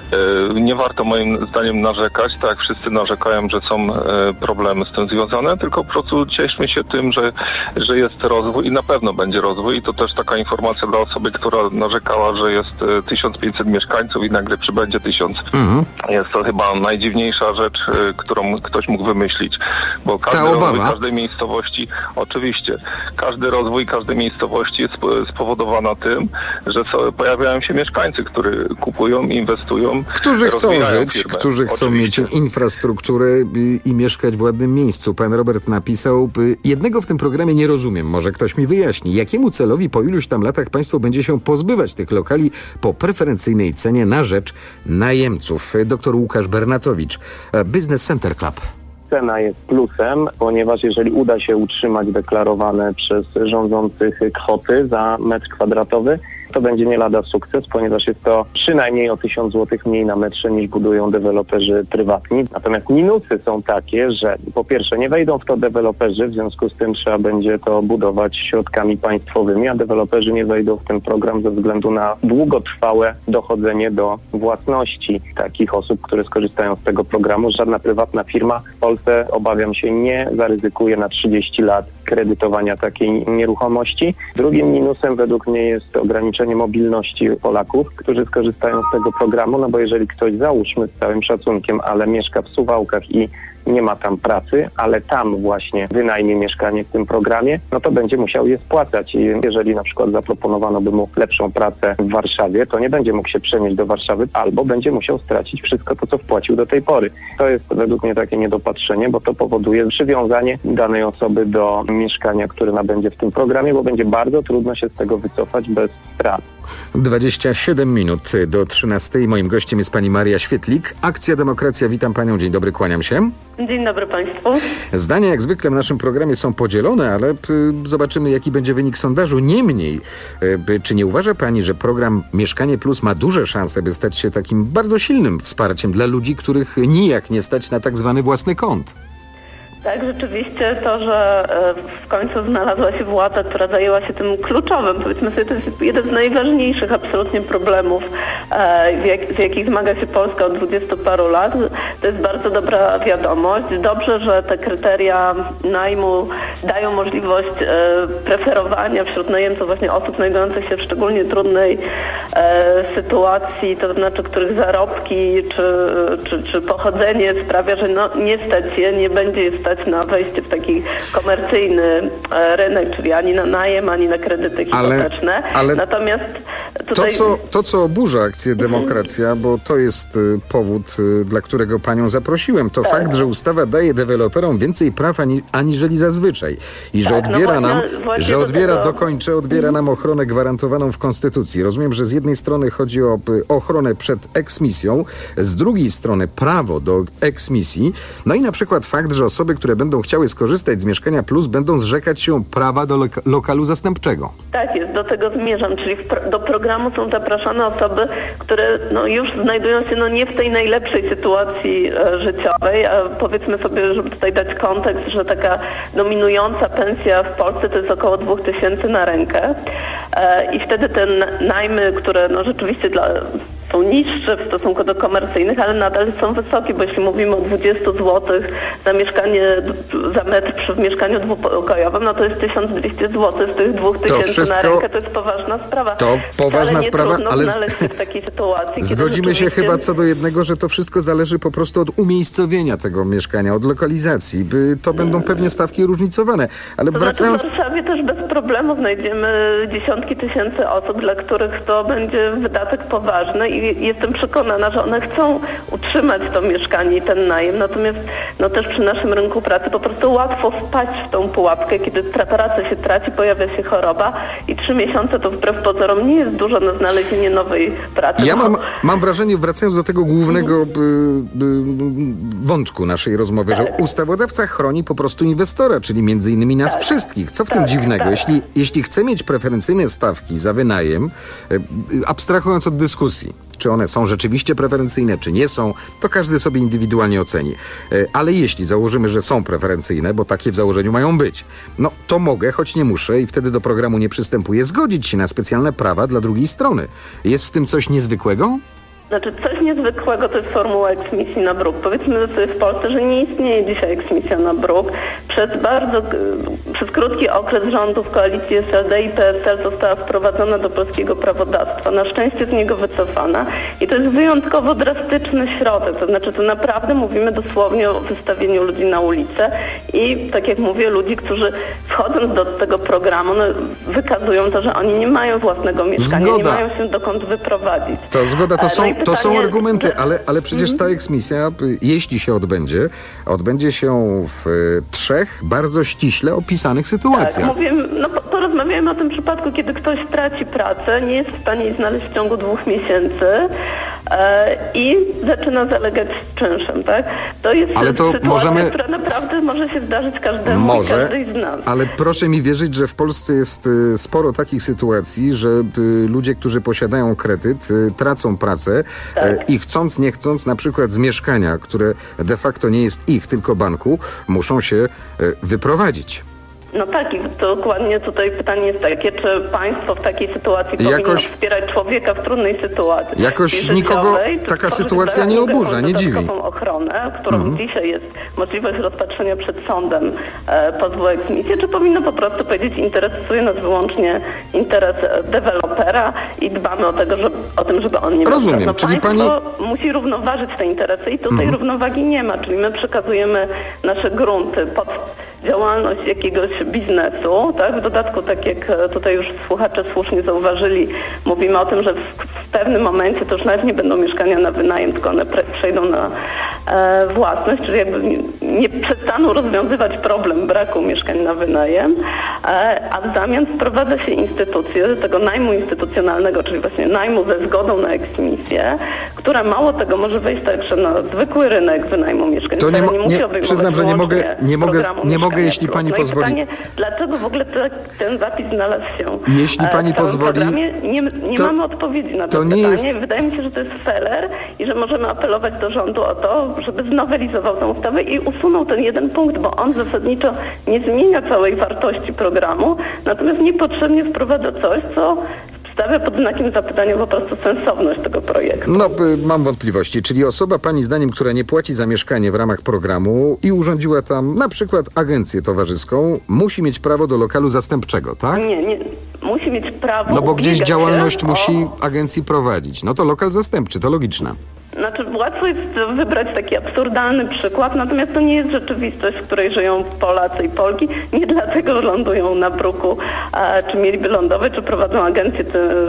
Nie warto moim zdaniem narzekać, tak jak wszyscy narzekają, że są problemy z tym związane, tylko po prostu cieszmy się tym, że jest rozwój i na pewno będzie rozwój. I to też taka informacja dla osoby, która narzekała, że jest 1500 mieszkańców i nagle przybędzie 1000. Jest to chyba najdziwniejsza rzecz, którą ktoś mógł wymyślić, bo każdy rozwój każdej miejscowości, oczywiście, każdy rozwój każdej miejscowości jest spowodowana tym, że pojawiają się mieszkańcy, którzy kupują, inwestują, którzy chcą żyć, firmę. którzy chcą mieć infrastrukturę i mieszkać w ładnym miejscu. Pan Robert napisał, jednego w tym programie nie rozumiem, może ktoś mi wyjaśni, jakiemu celowi po iluś tam latach państwo będzie się pozbywać tych lokali po preferencyjnej cenie na rzecz najemców. Dr Łukasz Bernatowicz, Business Center Club. Cena jest plusem, ponieważ jeżeli uda się utrzymać deklarowane przez rządzących kwoty za metr kwadratowy, to będzie nie lada sukces, ponieważ jest to przynajmniej o 1000 zł mniej na metrze niż budują deweloperzy prywatni. Natomiast minusy są takie, że po pierwsze nie wejdą w to deweloperzy, w związku z tym trzeba będzie to budować środkami państwowymi, a deweloperzy nie wejdą w ten program ze względu na długotrwałe dochodzenie do własności takich osób, które skorzystają z tego programu. Żadna prywatna firma w Polsce, obawiam się, nie zaryzykuje na 30 lat kredytowania takiej nieruchomości. Drugim minusem według mnie jest ograniczenie mobilności Polaków, którzy skorzystają z tego programu, bo jeżeli ktoś, załóżmy z całym szacunkiem, ale mieszka w Suwałkach i nie ma tam pracy, ale tam właśnie wynajmie mieszkanie w tym programie, to będzie musiał je spłacać. I jeżeli na przykład zaproponowano by mu lepszą pracę w Warszawie, to nie będzie mógł się przenieść do Warszawy, albo będzie musiał stracić wszystko to, co wpłacił do tej pory. To jest według mnie takie niedopatrzenie, bo to powoduje przywiązanie danej osoby do mieszkania, które nabędzie w tym programie, bo będzie bardzo trudno się z tego wycofać bez strat. 27 minut do 13. Moim gościem jest pani Maria Świetlik. Akcja Demokracja. Witam panią. Dzień dobry, kłaniam się. Dzień dobry państwu. Zdania jak zwykle w naszym programie są podzielone, ale zobaczymy, jaki będzie wynik sondażu. Niemniej, czy nie uważa pani, że program Mieszkanie Plus ma duże szanse, by stać się takim bardzo silnym wsparciem dla ludzi, których nijak nie stać na tak zwany własny kąt? Tak, rzeczywiście to, że w końcu znalazła się władza, która zajęła się tym kluczowym, powiedzmy sobie, to jest jeden z najważniejszych absolutnie problemów, z jakich zmaga się Polska od 20 paru lat. To jest bardzo dobra wiadomość. Dobrze, że te kryteria najmu dają możliwość preferowania wśród najemców właśnie osób znajdujących się w szczególnie trudnej sytuacji, to znaczy których zarobki czy pochodzenie sprawia, że nie stać je, nie będzie je stać na wejście w taki komercyjny rynek, czyli ani na najem, ani na kredyty hipoteczne. Ale natomiast tutaj... To, co oburza Akcję Demokracja, bo to jest powód, dla którego panią zaprosiłem, to fakt, że ustawa daje deweloperom więcej praw aniżeli zazwyczaj i że odbiera nam ochronę gwarantowaną w Konstytucji. Rozumiem, że z jednej strony chodzi o ochronę przed eksmisją, z drugiej strony prawo do eksmisji, no i na przykład fakt, że osoby, które będą chciały skorzystać z Mieszkania Plus, będą zrzekać się prawa do lokalu zastępczego. Tak jest, do tego zmierzam, czyli do programu są zapraszane osoby, które już znajdują się nie w tej najlepszej sytuacji życiowej. Powiedzmy sobie, żeby tutaj dać kontekst, że taka dominująca pensja w Polsce to jest około 2000 na rękę i wtedy te najmy, które rzeczywiście są niższe w stosunku do komercyjnych, ale nadal są wysokie, bo jeśli mówimy o 20 zł za metr przy mieszkaniu dwupokojowym, no to jest 1200 zł z tych 2000 na rękę, to jest poważna sprawa. To poważna sprawa, ale znaleźć się w takiej sytuacji. Zgodzimy się chyba co do jednego, że to wszystko zależy po prostu od umiejscowienia tego mieszkania, od lokalizacji. To będą pewnie stawki różnicowane, ale wracając... W Warszawie też bez problemu znajdziemy dziesiątki tysięcy osób, dla których to będzie wydatek poważny i jestem przekonana, że one chcą utrzymać to mieszkanie i ten najem. Natomiast też przy naszym rynku pracy po prostu łatwo wpaść w tą pułapkę, kiedy pracę się traci, pojawia się choroba i 3 miesiące to wbrew pozorom nie jest dużo na znalezienie nowej pracy. Ja mam wrażenie, wracając do tego głównego wątku naszej rozmowy, że ustawodawca chroni po prostu inwestora, czyli między innymi nas wszystkich. Co w tym dziwnego? Jeśli chce mieć preferencyjne stawki za wynajem, abstrahując od dyskusji, czy one są rzeczywiście preferencyjne, czy nie są, to każdy sobie indywidualnie oceni. Ale jeśli założymy, że są preferencyjne, bo takie w założeniu mają być, to mogę, choć nie muszę i wtedy do programu nie przystępuję, zgodzić się na specjalne prawa dla drugiej strony. Jest w tym coś niezwykłego? Znaczy coś niezwykłego to jest formuła eksmisji na bruk. Powiedzmy sobie w Polsce, że nie istnieje dzisiaj eksmisja na bruk. Przez krótki okres rządów koalicji SLD i PSL została wprowadzona do polskiego prawodawstwa. Na szczęście z niego wycofana i to jest wyjątkowo drastyczny środek. To znaczy to naprawdę mówimy dosłownie o wystawieniu ludzi na ulicę i tak jak mówię, ludzi, którzy wchodząc do tego programu wykazują to, że oni nie mają własnego mieszkania, nie mają się dokąd wyprowadzić. To zgoda, to są argumenty, ale przecież ta eksmisja, jeśli się odbędzie się w 3 bardzo ściśle opisanych sytuacjach. Tak, porozmawiamy o tym przypadku, kiedy ktoś traci pracę, nie jest w stanie jej znaleźć w ciągu 2 miesięcy i zaczyna zalegać czynszem, tak? To jest sytuacja, która naprawdę może się zdarzyć każdemu i każdej z nas. Ale proszę mi wierzyć, że w Polsce jest sporo takich sytuacji, że ludzie, którzy posiadają kredyt, tracą pracę i chcąc, nie chcąc, na przykład z mieszkania, które de facto nie jest ich, tylko banku, muszą się wyprowadzić. No tak, i dokładnie tutaj pytanie jest takie, czy państwo w takiej sytuacji powinno wspierać człowieka w trudnej sytuacji. Jakoś nikogo taka sytuacja nie oburza, nie dziwi. Dodatkową ochronę, którą dzisiaj jest możliwość rozpatrzenia przed sądem pozwu o eksmisję, czy powinno po prostu powiedzieć, interesuje nas wyłącznie interes dewelopera i dbamy o tym, żeby on nie miał. Rozumiem, czyli państwo musi równoważyć te interesy i tutaj równowagi nie ma, czyli my przekazujemy nasze grunty pod działalność jakiegoś biznesu, tak? W dodatku, tak jak tutaj już słuchacze słusznie zauważyli, mówimy o tym, że w pewnym momencie to już nawet nie będą mieszkania na wynajem, tylko one przejdą na własność, czyli jakby nie przestaną rozwiązywać problem braku mieszkań na wynajem, a w zamian wprowadza się instytucję tego najmu instytucjonalnego, czyli właśnie najmu ze zgodą na eksmisję, która mało tego może wejść także na zwykły rynek wynajmu mieszkań. Przyznam, że nie mogę, jeśli pani pozwoli. Pytanie, dlaczego w ogóle ten zapis znalazł się jeśli pani pozwoli, nie mamy odpowiedzi na to pytanie. Wydaje mi się, że to jest feller i że możemy apelować do rządu o to, żeby znowelizował tę ustawę i usunął ten jeden punkt, bo on zasadniczo nie zmienia całej wartości programu, natomiast niepotrzebnie wprowadza coś, co stawia pod znakiem zapytania po prostu sensowność tego projektu. Mam wątpliwości. Czyli osoba, pani zdaniem, która nie płaci za mieszkanie w ramach programu i urządziła tam na przykład agencję towarzyską, musi mieć prawo do lokalu zastępczego, tak? Nie. Musi mieć prawo. Bo gdzieś działalność musi agencji prowadzić. To lokal zastępczy, to logiczne. Znaczy łatwo jest wybrać taki absurdalny przykład, natomiast to nie jest rzeczywistość, w której żyją Polacy i Polki. Nie dlatego lądują na bruku, czy mieliby lądować, czy prowadzą agencje.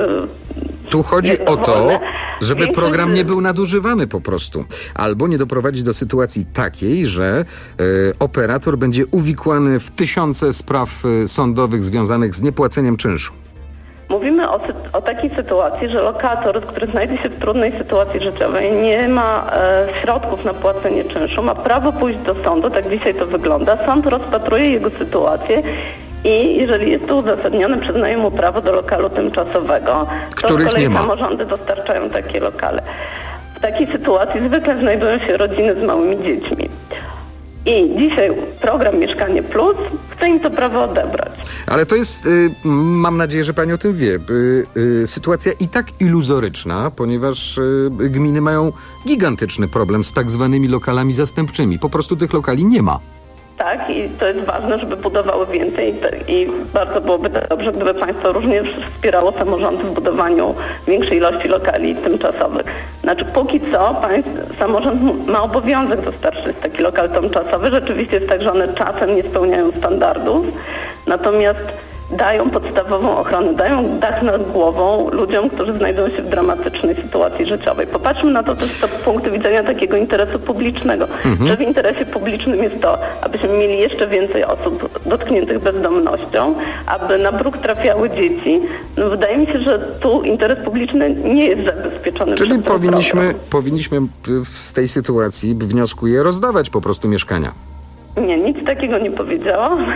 Tu chodzi o to, żeby program nie był nadużywany po prostu. Albo nie doprowadzić do sytuacji takiej, że operator będzie uwikłany w tysiące spraw sądowych związanych z niepłaceniem czynszu. Mówimy o takiej sytuacji, że lokator, który znajdzie się w trudnej sytuacji życiowej, nie ma środków na płacenie czynszu, ma prawo pójść do sądu, tak dzisiaj to wygląda. Sąd rozpatruje jego sytuację i jeżeli jest to uzasadnione, przyznaje mu prawo do lokalu tymczasowego, to z kolei samorządy dostarczają takie lokale. W takiej sytuacji zwykle znajdują się rodziny z małymi dziećmi. I dzisiaj program Mieszkanie Plus chce im to prawo odebrać. Ale to jest, mam nadzieję, że pani o tym wie, sytuacja i tak iluzoryczna, ponieważ gminy mają gigantyczny problem z tak zwanymi lokalami zastępczymi. Po prostu tych lokali nie ma. Tak, i to jest ważne, żeby budowały więcej i bardzo byłoby dobrze, gdyby państwo również wspierało samorządy w budowaniu większej ilości lokali tymczasowych. Znaczy póki co samorząd ma obowiązek dostarczyć taki lokal tymczasowy. Rzeczywiście jest tak, że one czasem nie spełniają standardów, natomiast dają podstawową ochronę, dają dach nad głową ludziom, którzy znajdują się w dramatycznej sytuacji życiowej. Popatrzmy na to też z punktu widzenia takiego interesu publicznego, że w interesie publicznym jest to, abyśmy mieli jeszcze więcej osób dotkniętych bezdomnością, aby na bruk trafiały dzieci. No wydaje mi się, że tu interes publiczny nie jest zabezpieczony. Czyli powinniśmy z tej sytuacji, wnioskuję, rozdawać po prostu mieszkania. Nie, nic takiego nie powiedziałam.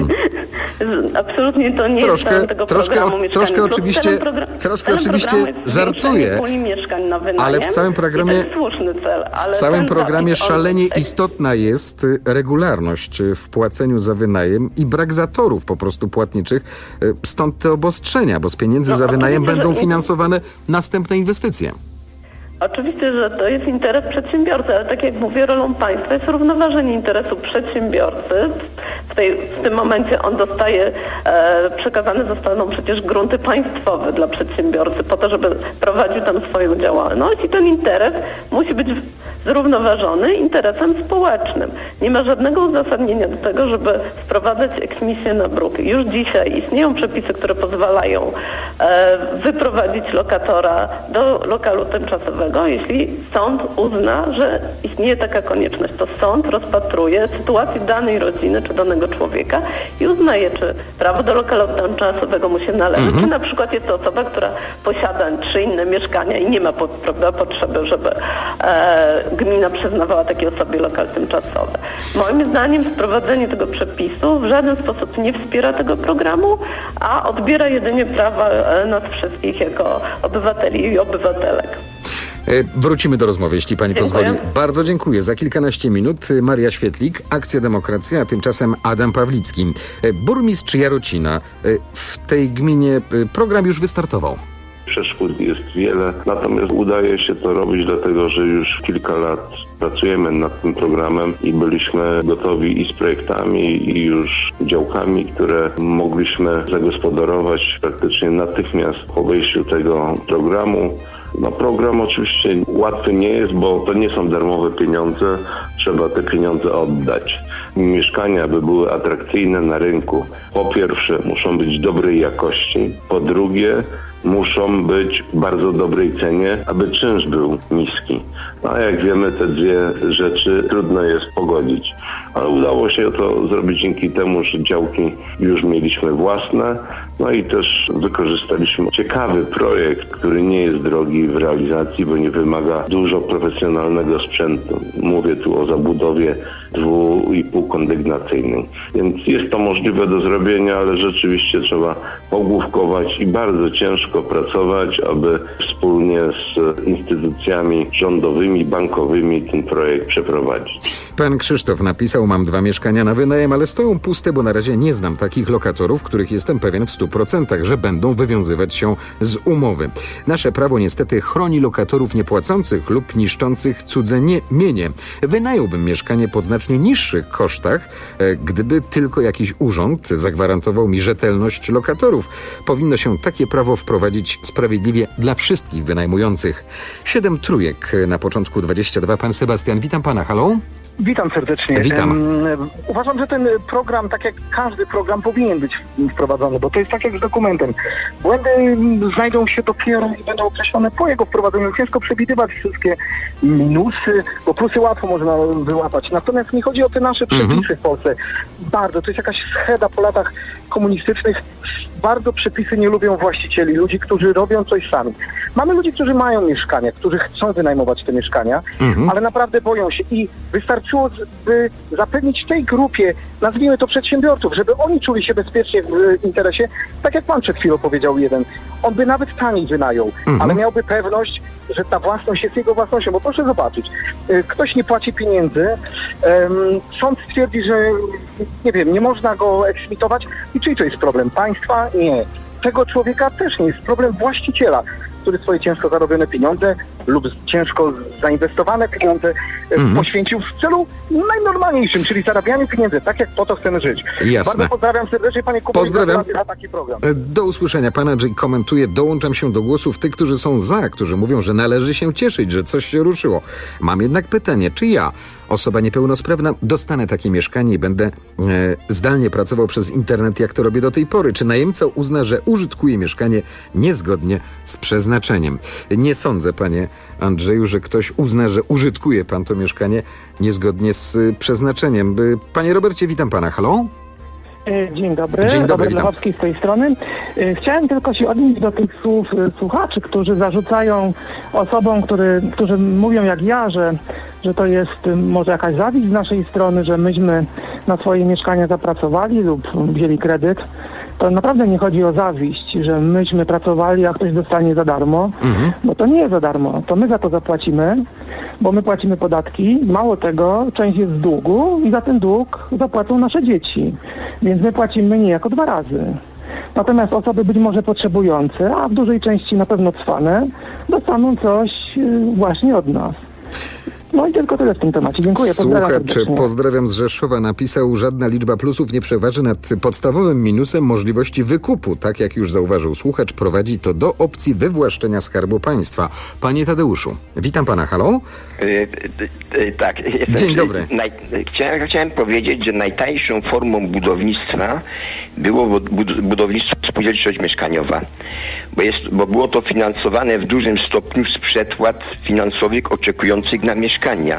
Absolutnie to nie jest celem tego programu Mieszkanie Plus. Troszkę oczywiście żartuję, mieszkań na wynajem, ale w całym programie, to jest słuszny cel, ale w całym programie szalenie istotna jest regularność w płaceniu za wynajem i brak zatorów po prostu płatniczych. Stąd te obostrzenia, bo z pieniędzy za wynajem będą finansowane następne inwestycje. Oczywiście, że to jest interes przedsiębiorcy, ale tak jak mówię, rolą państwa jest równoważenie interesu przedsiębiorcy. W tym momencie on dostaje, przekazane zostaną przecież grunty państwowe dla przedsiębiorcy po to, żeby prowadził tam swoją działalność i ten interes musi być zrównoważony interesem społecznym. Nie ma żadnego uzasadnienia do tego, żeby wprowadzać eksmisję na bruk. Już dzisiaj istnieją przepisy, które pozwalają wyprowadzić lokatora do lokalu tymczasowego, jeśli sąd uzna, że istnieje taka konieczność. To sąd rozpatruje sytuację danej rodziny czy danego człowieka i uznaje, czy prawo do lokalu tymczasowego mu się należy, czy na przykład jest to osoba, która posiada 3 inne mieszkania i nie ma potrzeby, żeby gmina przyznawała takiej osobie lokal tymczasowy. Moim zdaniem wprowadzenie tego przepisu w żaden sposób nie wspiera tego programu, a odbiera jedynie prawa nas wszystkich jako obywateli i obywatelek. Wrócimy do rozmowy, jeśli pani pozwoli. Bardzo dziękuję. Za kilkanaście minut Maria Świetlik, Akcja Demokracja, a tymczasem Adam Pawlicki. Burmistrz Jarocina. W tej gminie program już wystartował. Przeszkód jest wiele, natomiast udaje się to robić, dlatego że już kilka lat pracujemy nad tym programem i byliśmy gotowi i z projektami, i już działkami, które mogliśmy zagospodarować praktycznie natychmiast po wejściu tego programu. No program oczywiście łatwy nie jest, bo to nie są darmowe pieniądze, trzeba te pieniądze oddać. Mieszkania, aby były atrakcyjne na rynku, po pierwsze muszą być dobrej jakości, po drugie muszą być w bardzo dobrej cenie, aby czynsz był niski. No a jak wiemy, te dwie rzeczy trudno jest pogodzić. Ale udało się to zrobić dzięki temu, że działki już mieliśmy własne, no i też wykorzystaliśmy ciekawy projekt, który nie jest drogi w realizacji, bo nie wymaga dużo profesjonalnego sprzętu. Mówię tu o zabudowie 2,5 kondygnacyjnej. Więc jest to możliwe do zrobienia, ale rzeczywiście trzeba pogłówkować i bardzo ciężko pracować, aby wspólnie z instytucjami rządowymi, bankowymi ten projekt przeprowadzić. Pan Krzysztof napisał: mam 2 mieszkania na wynajem, ale stoją puste, bo na razie nie znam takich lokatorów, których jestem pewien w 100%, że będą wywiązywać się z umowy. Nasze prawo niestety chroni lokatorów niepłacących lub niszczących cudze mienie. Wynająłbym mieszkanie po znacznie niższych kosztach, gdyby tylko jakiś urząd zagwarantował mi rzetelność lokatorów. Powinno się takie prawo wprowadzić sprawiedliwie dla wszystkich wynajmujących. 7 trójek na początku 22. Pan Sebastian, witam pana, halo? Witam serdecznie. Witam. Uważam, że ten program, tak jak każdy program, powinien być wprowadzony, bo to jest tak jak z dokumentem. Błędy znajdą się dopiero i będą określone po jego wprowadzeniu. Ciężko przewidywać wszystkie minusy, bo plusy łatwo można wyłapać. Natomiast mi chodzi o te nasze przepisy w Polsce. Bardzo, to jest jakaś scheda po latach komunistycznych. Bardzo przepisy nie lubią właścicieli, ludzi, którzy robią coś sami. Mamy ludzi, którzy mają mieszkania, którzy chcą wynajmować te mieszkania, ale naprawdę boją się i wystarczyłoby zapewnić tej grupie, nazwijmy to przedsiębiorców, żeby oni czuli się bezpiecznie w interesie, tak jak pan przed chwilą powiedział jeden. On by nawet taniej wynajął, ale miałby pewność, że ta własność jest jego własnością, bo proszę zobaczyć, ktoś nie płaci pieniędzy, sąd stwierdzi, że nie wiem, nie można go eksmitować i czyj to jest problem? Państwa? Nie. Tego człowieka też nie jest. Problem właściciela, który swoje ciężko zarobione pieniądze lub ciężko zainwestowane pieniądze poświęcił w celu najnormalniejszym, czyli zarabianiu pieniędzy, tak jak po to chcemy żyć. Jasne. Bardzo pozdrawiam serdecznie, panie Kubo, pozdrawiam za taki program. Do usłyszenia. Pan Andrzej komentuje, dołączam się do głosów tych, którzy są za, którzy mówią, że należy się cieszyć, że coś się ruszyło. Mam jednak pytanie, czy ja, osoba niepełnosprawna, dostanę takie mieszkanie i będę zdalnie pracował przez internet, jak to robię do tej pory? Czy najemca uzna, że użytkuje mieszkanie niezgodnie z przeznaczeniem? Nie sądzę, panie Andrzeju, że ktoś uzna, że użytkuje pan to mieszkanie niezgodnie z przeznaczeniem. Panie Robercie, witam pana. Halo? Dzień dobry. Dzień dobry, Robert witam. Lechowski z tej strony. Chciałem tylko się odnieść do tych słów słuchaczy, którzy zarzucają osobom, którzy mówią jak ja, że to jest może jakaś zawiść z naszej strony, że myśmy na swoje mieszkania zapracowali lub wzięli kredyt. To naprawdę nie chodzi o zawiść, że myśmy pracowali, a ktoś dostanie za darmo, bo to nie jest za darmo. To my za to zapłacimy, bo my płacimy podatki. Mało tego, część jest z długu i za ten dług zapłacą nasze dzieci. Więc my płacimy niejako 2 razy. Natomiast osoby być może potrzebujące, a w dużej części na pewno cwane, dostaną coś właśnie od nas. No i tylko tyle w tym temacie. Dziękuję. Słuchacz, pozdrawiam z Rzeszowa, napisał, żadna liczba plusów nie przeważy nad podstawowym minusem możliwości wykupu. Tak jak już zauważył słuchacz, prowadzi to do opcji wywłaszczenia Skarbu Państwa. Panie Tadeuszu, witam pana. Halo? Tak. Dzień dobry. Chciałem powiedzieć, że najtańszą formą budownictwa było budownictwo spółdzielczość mieszkaniowa, bo było to finansowane w dużym stopniu z przedpłat finansowych oczekujących na mieszkania.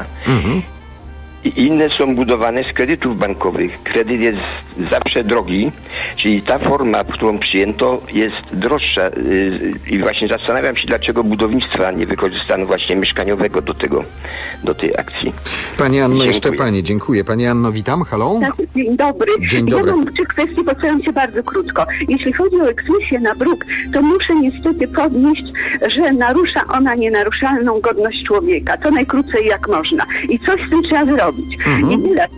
I inne są budowane z kredytów bankowych. Kredyt jest zawsze drogi, czyli ta forma, którą przyjęto, jest droższa. I właśnie zastanawiam się, dlaczego budownictwa nie wykorzystano właśnie mieszkaniowego do tej akcji. Pani Anno, jeszcze pani, dziękuję. Pani Anno, witam. Halo? Tak, dzień dobry. Dzień dobry. Ja mam 3 kwestie, postaram się bardzo krótko. Jeśli chodzi o eksmisję na bruk, to muszę niestety podnieść, że narusza ona nienaruszalną godność człowieka. To najkrócej jak można. I coś z tym trzeba zrobić. I tyle.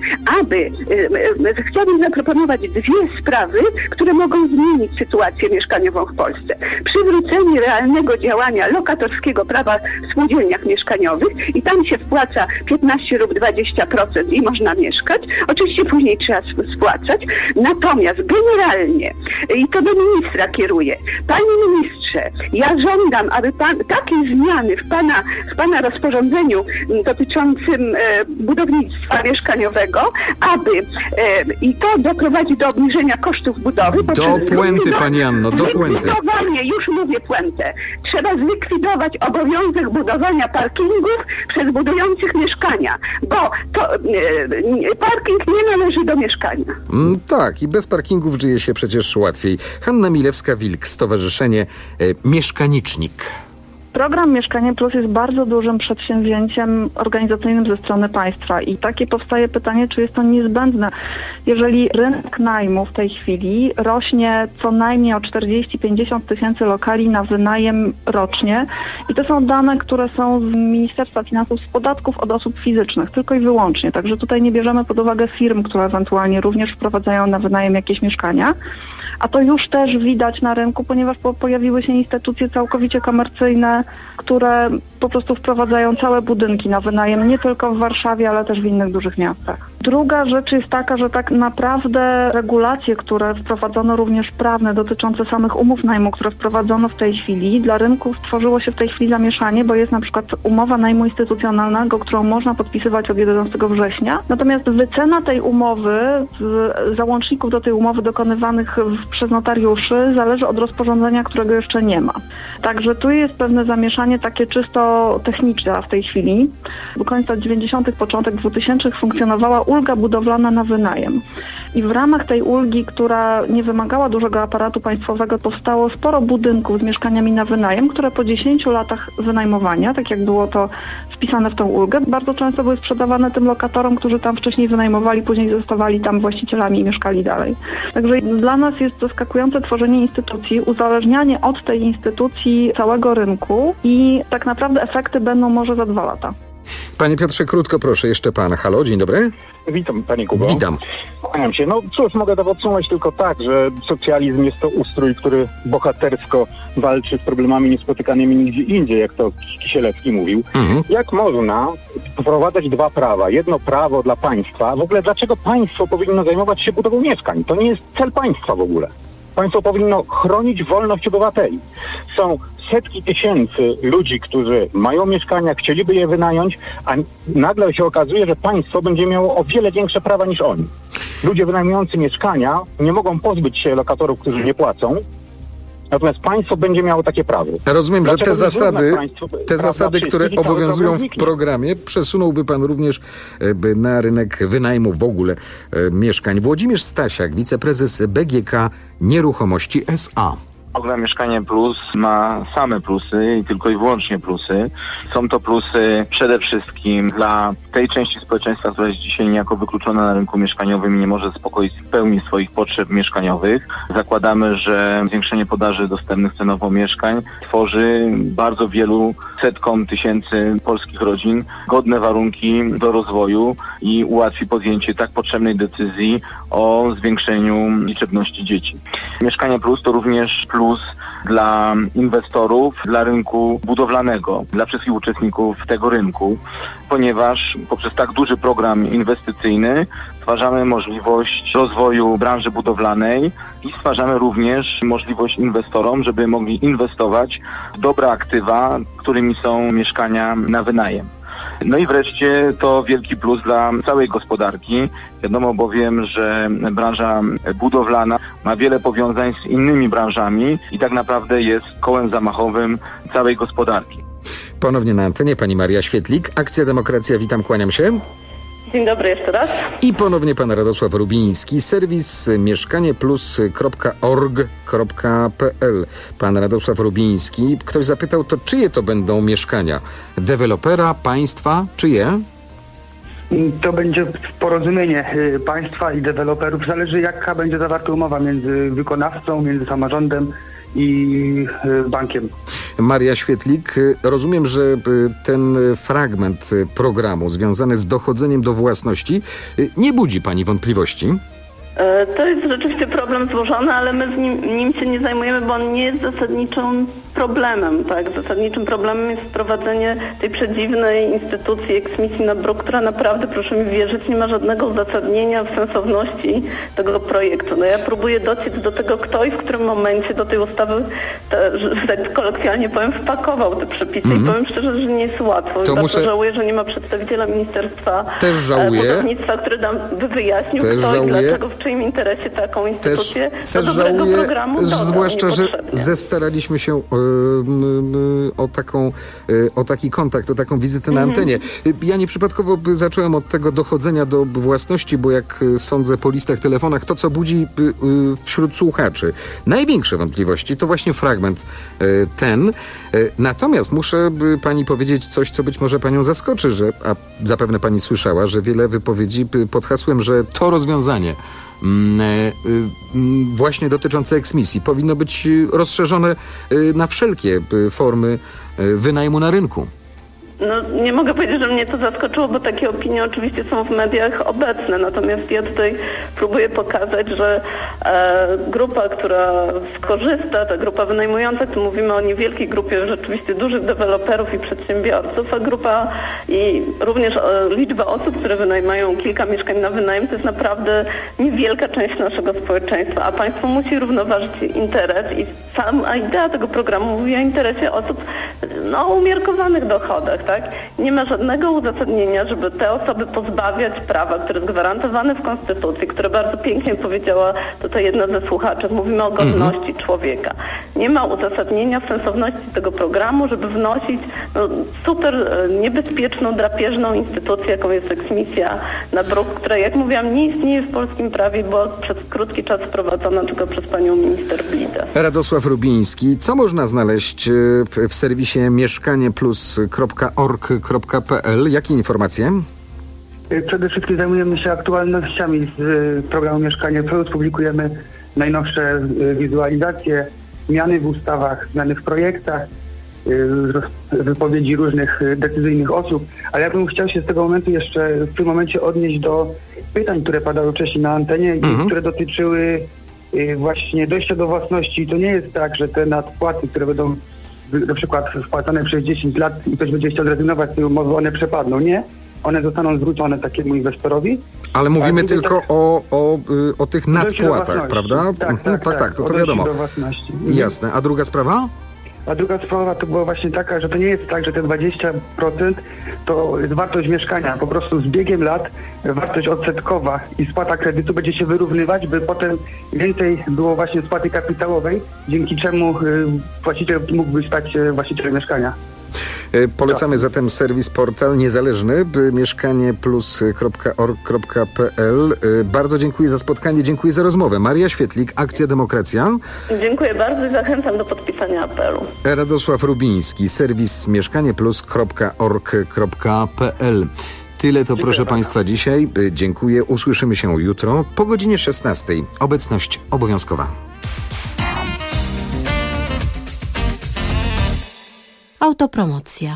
Chciałabym zaproponować 2 sprawy, które mogą zmienić sytuację mieszkaniową w Polsce. Przywrócenie realnego działania lokatorskiego prawa w spółdzielniach mieszkaniowych i tam się wpłaca 15 lub 20% i można mieszkać. Oczywiście później trzeba spłacać. Natomiast generalnie, i to do ministra kieruję, panie ministrze, ja żądam, aby pan takie zmiany w pana rozporządzeniu dotyczącym budownictwa mieszkaniowego, aby i to doprowadzi do obniżenia kosztów budowy. Do puenty, pani Anno, do puenty. Już mówię puentę. Trzeba zlikwidować obowiązek budowania parkingów przez budujących mieszkania, bo to parking nie należy do mieszkania. Tak, i bez parkingów żyje się przecież łatwiej. Hanna Milewska-Wilk, Stowarzyszenie Mieszkanicznik. Program Mieszkanie Plus jest bardzo dużym przedsięwzięciem organizacyjnym ze strony państwa i takie powstaje pytanie, czy jest to niezbędne. Jeżeli rynek najmu w tej chwili rośnie co najmniej o 40-50 tysięcy lokali na wynajem rocznie i to są dane, które są z Ministerstwa Finansów, z podatków od osób fizycznych, tylko i wyłącznie. Także tutaj nie bierzemy pod uwagę firm, które ewentualnie również wprowadzają na wynajem jakieś mieszkania. A to już też widać na rynku, ponieważ pojawiły się instytucje całkowicie komercyjne, które po prostu wprowadzają całe budynki na wynajem, nie tylko w Warszawie, ale też w innych dużych miastach. Druga rzecz jest taka, że tak naprawdę regulacje, które wprowadzono również prawne dotyczące samych umów najmu, które wprowadzono w tej chwili, dla rynku stworzyło się w tej chwili zamieszanie, bo jest na przykład umowa najmu instytucjonalnego, którą można podpisywać od 11 września. Natomiast wycena tej umowy, załączników do tej umowy dokonywanych przez notariuszy zależy od rozporządzenia, którego jeszcze nie ma. Także tu jest pewne zamieszanie takie czysto bardzo techniczna w tej chwili. Do końca 90., początek 2000 funkcjonowała ulga budowlana na wynajem. I w ramach tej ulgi, która nie wymagała dużego aparatu państwowego, powstało sporo budynków z mieszkaniami na wynajem, które po 10 latach wynajmowania, tak jak było to wpisane w tą ulgę, bardzo często były sprzedawane tym lokatorom, którzy tam wcześniej wynajmowali, później zostawali tam właścicielami i mieszkali dalej. Także dla nas jest zaskakujące tworzenie instytucji, uzależnianie od tej instytucji całego rynku i tak naprawdę efekty będą może za 2 lata. Panie Piotrze, krótko proszę, jeszcze pan. Halo, dzień dobry. Witam, panie Kubo. Witam. Kłaniam się. No cóż, mogę to podsumować tylko tak, że socjalizm jest to ustrój, który bohatersko walczy z problemami niespotykanymi nigdzie indziej, jak to Kisielewski mówił. Jak można wprowadzać 2 prawa? Jedno prawo dla państwa. W ogóle dlaczego państwo powinno zajmować się budową mieszkań? To nie jest cel państwa w ogóle. Państwo powinno chronić wolność obywateli. Są setki tysięcy ludzi, którzy mają mieszkania, chcieliby je wynająć, a nagle się okazuje, że państwo będzie miało o wiele większe prawa niż oni. Ludzie wynajmujący mieszkania nie mogą pozbyć się lokatorów, którzy nie płacą, natomiast państwo będzie miało takie prawo. Rozumiem, że te zasady, które wszystkich, obowiązują w programie, przesunąłby pan również na rynek wynajmu w ogóle mieszkań. Włodzimierz Stasiak, wiceprezes BGK Nieruchomości S.A. Program Mieszkanie Plus ma same plusy i tylko i wyłącznie plusy. Są to plusy przede wszystkim dla tej części społeczeństwa, która jest dzisiaj niejako wykluczona na rynku mieszkaniowym i nie może zaspokoić w pełni swoich potrzeb mieszkaniowych. Zakładamy, że zwiększenie podaży dostępnych cenowo mieszkań tworzy bardzo wielu setkom tysięcy polskich rodzin godne warunki do rozwoju i ułatwi podjęcie tak potrzebnej decyzji o zwiększeniu liczebności dzieci. Mieszkanie Plus to również plus dla inwestorów, dla rynku budowlanego, dla wszystkich uczestników tego rynku, ponieważ poprzez tak duży program inwestycyjny stwarzamy możliwość rozwoju branży budowlanej i stwarzamy również możliwość inwestorom, żeby mogli inwestować w dobre aktywa, którymi są mieszkania na wynajem. No i wreszcie to wielki plus dla całej gospodarki. Wiadomo bowiem, że branża budowlana ma wiele powiązań z innymi branżami i tak naprawdę jest kołem zamachowym całej gospodarki. Ponownie na antenie pani Maria Świetlik. Akcja Demokracja, witam, kłaniam się. Dzień dobry jeszcze raz. I ponownie pan Radosław Rubiński, serwis mieszkanieplus.org.pl. Pan Radosław Rubiński. Ktoś zapytał, to czyje to będą mieszkania? Dewelopera, państwa, czyje? To będzie porozumienie państwa i deweloperów. Zależy, jaka będzie zawarta umowa między wykonawcą, między samorządem i bankiem. Maria Świetlik, rozumiem, że ten fragment programu związany z dochodzeniem do własności nie budzi pani wątpliwości? To jest rzeczywiście problem złożony, ale my nim się nie zajmujemy, bo on nie jest zasadniczym problemem. Tak? Zasadniczym problemem jest wprowadzenie tej przedziwnej instytucji eksmisji na bruk, która naprawdę, proszę mi wierzyć, nie ma żadnego uzasadnienia w sensowności tego projektu. No ja próbuję dociec do tego, kto i w którym momencie do tej ustawy, że tak kolokwialnie powiem, wpakował te przepisy i powiem szczerze, że nie jest łatwo. To bardzo żałuję, że nie ma przedstawiciela Ministerstwa Budownictwa, który nam by wyjaśnił, kto i dlaczego, w czyim interesie taką instytucję do dobrego programu dodał. Zwłaszcza, że zestaraliśmy się o taki kontakt, o taką wizytę na antenie. Ja nieprzypadkowo zacząłem od tego dochodzenia do własności, bo jak sądzę po listach, telefonach, to co budzi wśród słuchaczy największe wątpliwości, to właśnie fragment ten. Natomiast muszę pani powiedzieć coś, co być może panią zaskoczy, a zapewne pani słyszała, że wiele wypowiedzi pod hasłem, że to rozwiązanie właśnie dotyczące eksmisji powinno być rozszerzone na wszelkie formy wynajmu na rynku. No, nie mogę powiedzieć, że mnie to zaskoczyło, bo takie opinie oczywiście są w mediach obecne. Natomiast ja tutaj próbuję pokazać, że grupa, która skorzysta, ta grupa wynajmująca, tu mówimy o niewielkiej grupie rzeczywiście dużych deweloperów i przedsiębiorców, a grupa i również liczba osób, które wynajmują kilka mieszkań na wynajem, to jest naprawdę niewielka część naszego społeczeństwa, a państwo musi równoważyć interes i sama idea tego programu mówi o interesie osób o umiarkowanych dochodach, tak? Nie ma żadnego uzasadnienia, żeby te osoby pozbawiać prawa, które jest gwarantowane w Konstytucji, które bardzo pięknie powiedziała tutaj jedna ze słuchaczek. Mówimy o godności człowieka. Nie ma uzasadnienia sensowności tego programu, żeby wnosić super niebezpieczną, drapieżną instytucję, jaką jest eksmisja na bruk, która, jak mówiłam, nie istnieje w polskim prawie, była przez krótki czas wprowadzona tylko przez panią minister Blidę. Radosław Rubiński. Co można znaleźć w serwisie mieszkanieplus.org.pl? Jakie informacje? Przede wszystkim zajmujemy się aktualnościami z programu Mieszkanie Plus. Publikujemy najnowsze wizualizacje, zmiany w ustawach, zmiany w projektach, wypowiedzi różnych decyzyjnych osób. Ale ja bym chciał się z tego momentu jeszcze w tym momencie odnieść do pytań, które padały wcześniej na antenie i które dotyczyły właśnie dojścia do własności. To nie jest tak, że te nadpłaty, które będą na przykład wpłacane przez 10 lat i ktoś będzie chciał zrezygnować z tej umowy, one przepadną. Nie. One zostaną zwrócone takiemu inwestorowi. Ale mówimy tylko o tych nadpłatach, prawda? Tak, to wiadomo. Jasne. A druga sprawa? A druga sprawa to była właśnie taka, że to nie jest tak, że te 20% to jest wartość mieszkania. Po prostu z biegiem lat wartość odsetkowa i spłata kredytu będzie się wyrównywać, by potem więcej było właśnie spłaty kapitałowej, dzięki czemu właściciel mógłby stać się właścicielem mieszkania. Polecamy zatem serwis, portal niezależny mieszkanieplus.org.pl. Bardzo dziękuję za spotkanie, dziękuję za rozmowę. Maria Świetlik, Akcja Demokracja. Dziękuję bardzo i zachęcam do podpisania apelu. Radosław Rubiński, serwis mieszkanieplus.org.pl. Tyle to, proszę Państwa, dzisiaj. Dziękuję. Usłyszymy się jutro po godzinie 16. Obecność obowiązkowa. Autopromocja.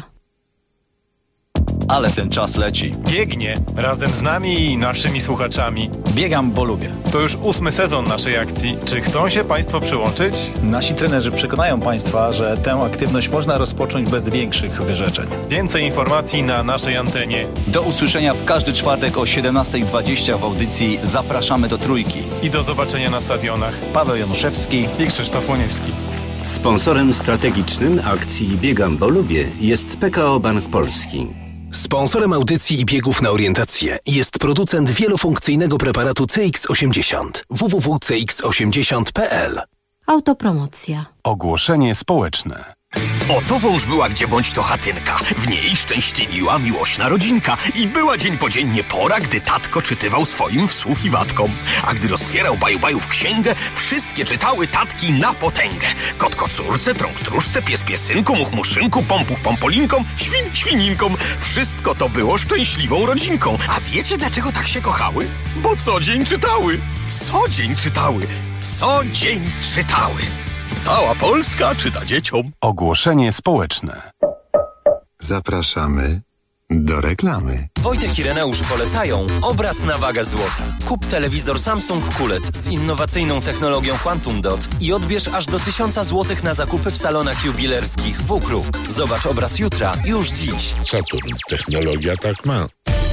Ale ten czas leci. Biegnie razem z nami i naszymi słuchaczami. Biegam, bo lubię. To już 8. sezon naszej akcji. Czy chcą się Państwo przyłączyć? Nasi trenerzy przekonają Państwa, że tę aktywność można rozpocząć bez większych wyrzeczeń. Więcej informacji na naszej antenie. Do usłyszenia w każdy czwartek o 17:20 w audycji Zapraszamy do Trójki. I do zobaczenia na stadionach. Paweł Januszewski i Krzysztof Łoniewski. Sponsorem strategicznym akcji Biegam, bo lubię jest PKO Bank Polski. Sponsorem audycji i biegów na orientację jest producent wielofunkcyjnego preparatu CX80 www.cx80.pl. Autopromocja. Ogłoszenie społeczne. Oto wąż była gdzie bądź to chatynka, w niej szczęśliwiła miłośna rodzinka i była dzień po dzień pora, gdy tatko czytywał swoim wsłuchiwatkom. A gdy roztwierał baju-bajów księgę, wszystkie czytały tatki na potęgę. Kot kocórce, trąg tróżce, pies piesynku, much muszynku, pompuch pompolinkom, świn świninkom. Wszystko to było szczęśliwą rodzinką. A wiecie dlaczego tak się kochały? Bo co dzień czytały. Co dzień czytały. Co dzień czytały. Cała Polska czyta dzieciom. Ogłoszenie społeczne. Zapraszamy do reklamy. Wojtek i Reneusz polecają obraz na wagę złota. Kup telewizor Samsung QLED z innowacyjną technologią Quantum Dot i odbierz aż do 1000 zł na zakupy w salonach jubilerskich W-Kruk. Zobacz obraz jutra, już dziś. Saturn. Technologia tak ma.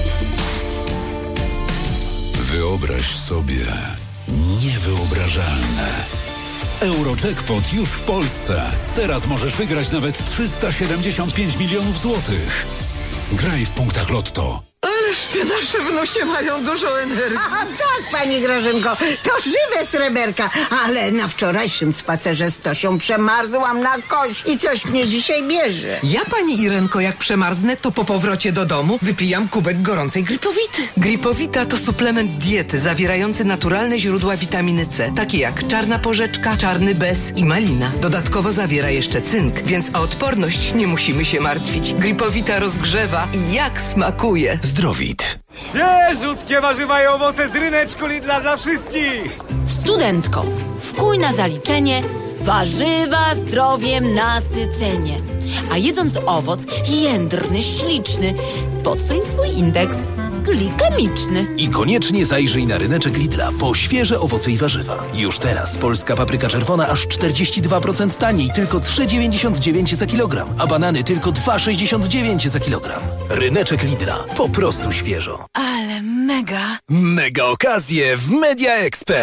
Wyobraź sobie niewyobrażalne. Eurojackpot już w Polsce. Teraz możesz wygrać nawet 375 milionów złotych. Graj w punktach Lotto. Ależ te nasze wnusie mają dużo energii. Aha, tak, pani Grażynko, to żywe sreberka. Ale na wczorajszym spacerze z Tosią przemarzłam na kość i coś mnie dzisiaj bierze. Ja, pani Irenko, jak przemarznę, to po powrocie do domu wypijam kubek gorącej Gripowity. Gripowita to suplement diety zawierający naturalne źródła witaminy C, takie jak czarna porzeczka, czarny bez i malina. Dodatkowo zawiera jeszcze cynk, więc o odporność nie musimy się martwić. Gripowita rozgrzewa i jak smakuje. Zdrowit. Świeżutkie warzywa i owoce z ryneczku Lidla dla wszystkich. Studentko, wkuj na zaliczenie warzywa, zdrowiem, nasycenie. A jedząc owoc jędrny, śliczny, podsuń swój indeks glikemiczny. I koniecznie zajrzyj na ryneczek Lidla po świeże owoce i warzywa. Już teraz polska papryka czerwona aż 42% taniej, tylko 3,99 za kilogram, a banany tylko 2,69 za kilogram. Ryneczek Lidla. Po prostu świeżo. Ale mega. Mega okazje w Media Expert.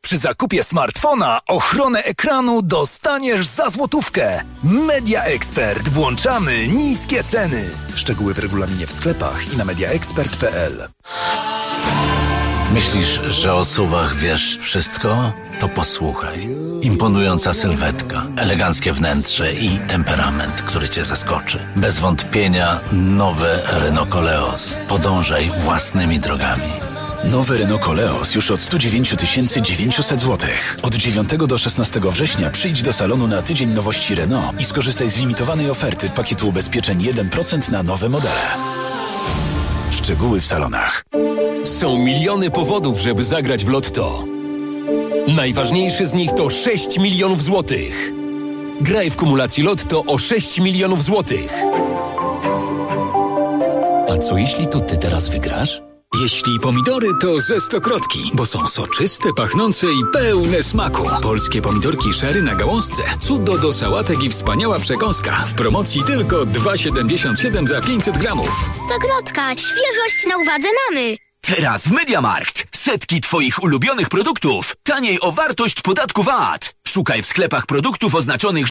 Przy zakupie smartfona ochronę ekranu dostaniesz za złotówkę. Media Expert. Włączamy niskie ceny. Szczegóły w regulaminie w sklepach i na mediaexpert.pl. Myślisz, że o SUV-ach wiesz wszystko? To posłuchaj. Imponująca sylwetka, eleganckie wnętrze i temperament, który cię zaskoczy. Bez wątpienia nowe Renault Koleos. Podążaj własnymi drogami. Nowe Renault Koleos już od 109 900 zł. Od 9 do 16 września przyjdź do salonu na tydzień nowości Renault i skorzystaj z limitowanej oferty pakietu ubezpieczeń 1% na nowe modele. Szczegóły w salonach. Są miliony powodów, żeby zagrać w Lotto. Najważniejszy z nich to 6 milionów złotych. Graj w kumulacji Lotto o 6 milionów złotych. A co jeśli to ty teraz wygrasz? Jeśli pomidory, to ze Stokrotki, bo są soczyste, pachnące i pełne smaku. Polskie pomidorki sherry na gałązce. Cudo do sałatek i wspaniała przekąska. W promocji tylko 2,77 za 500 gramów. Stokrotka, świeżość na uwadze mamy. Teraz w MediaMarkt. Setki twoich ulubionych produktów. Taniej o wartość podatku VAT. Szukaj w sklepach produktów oznaczonych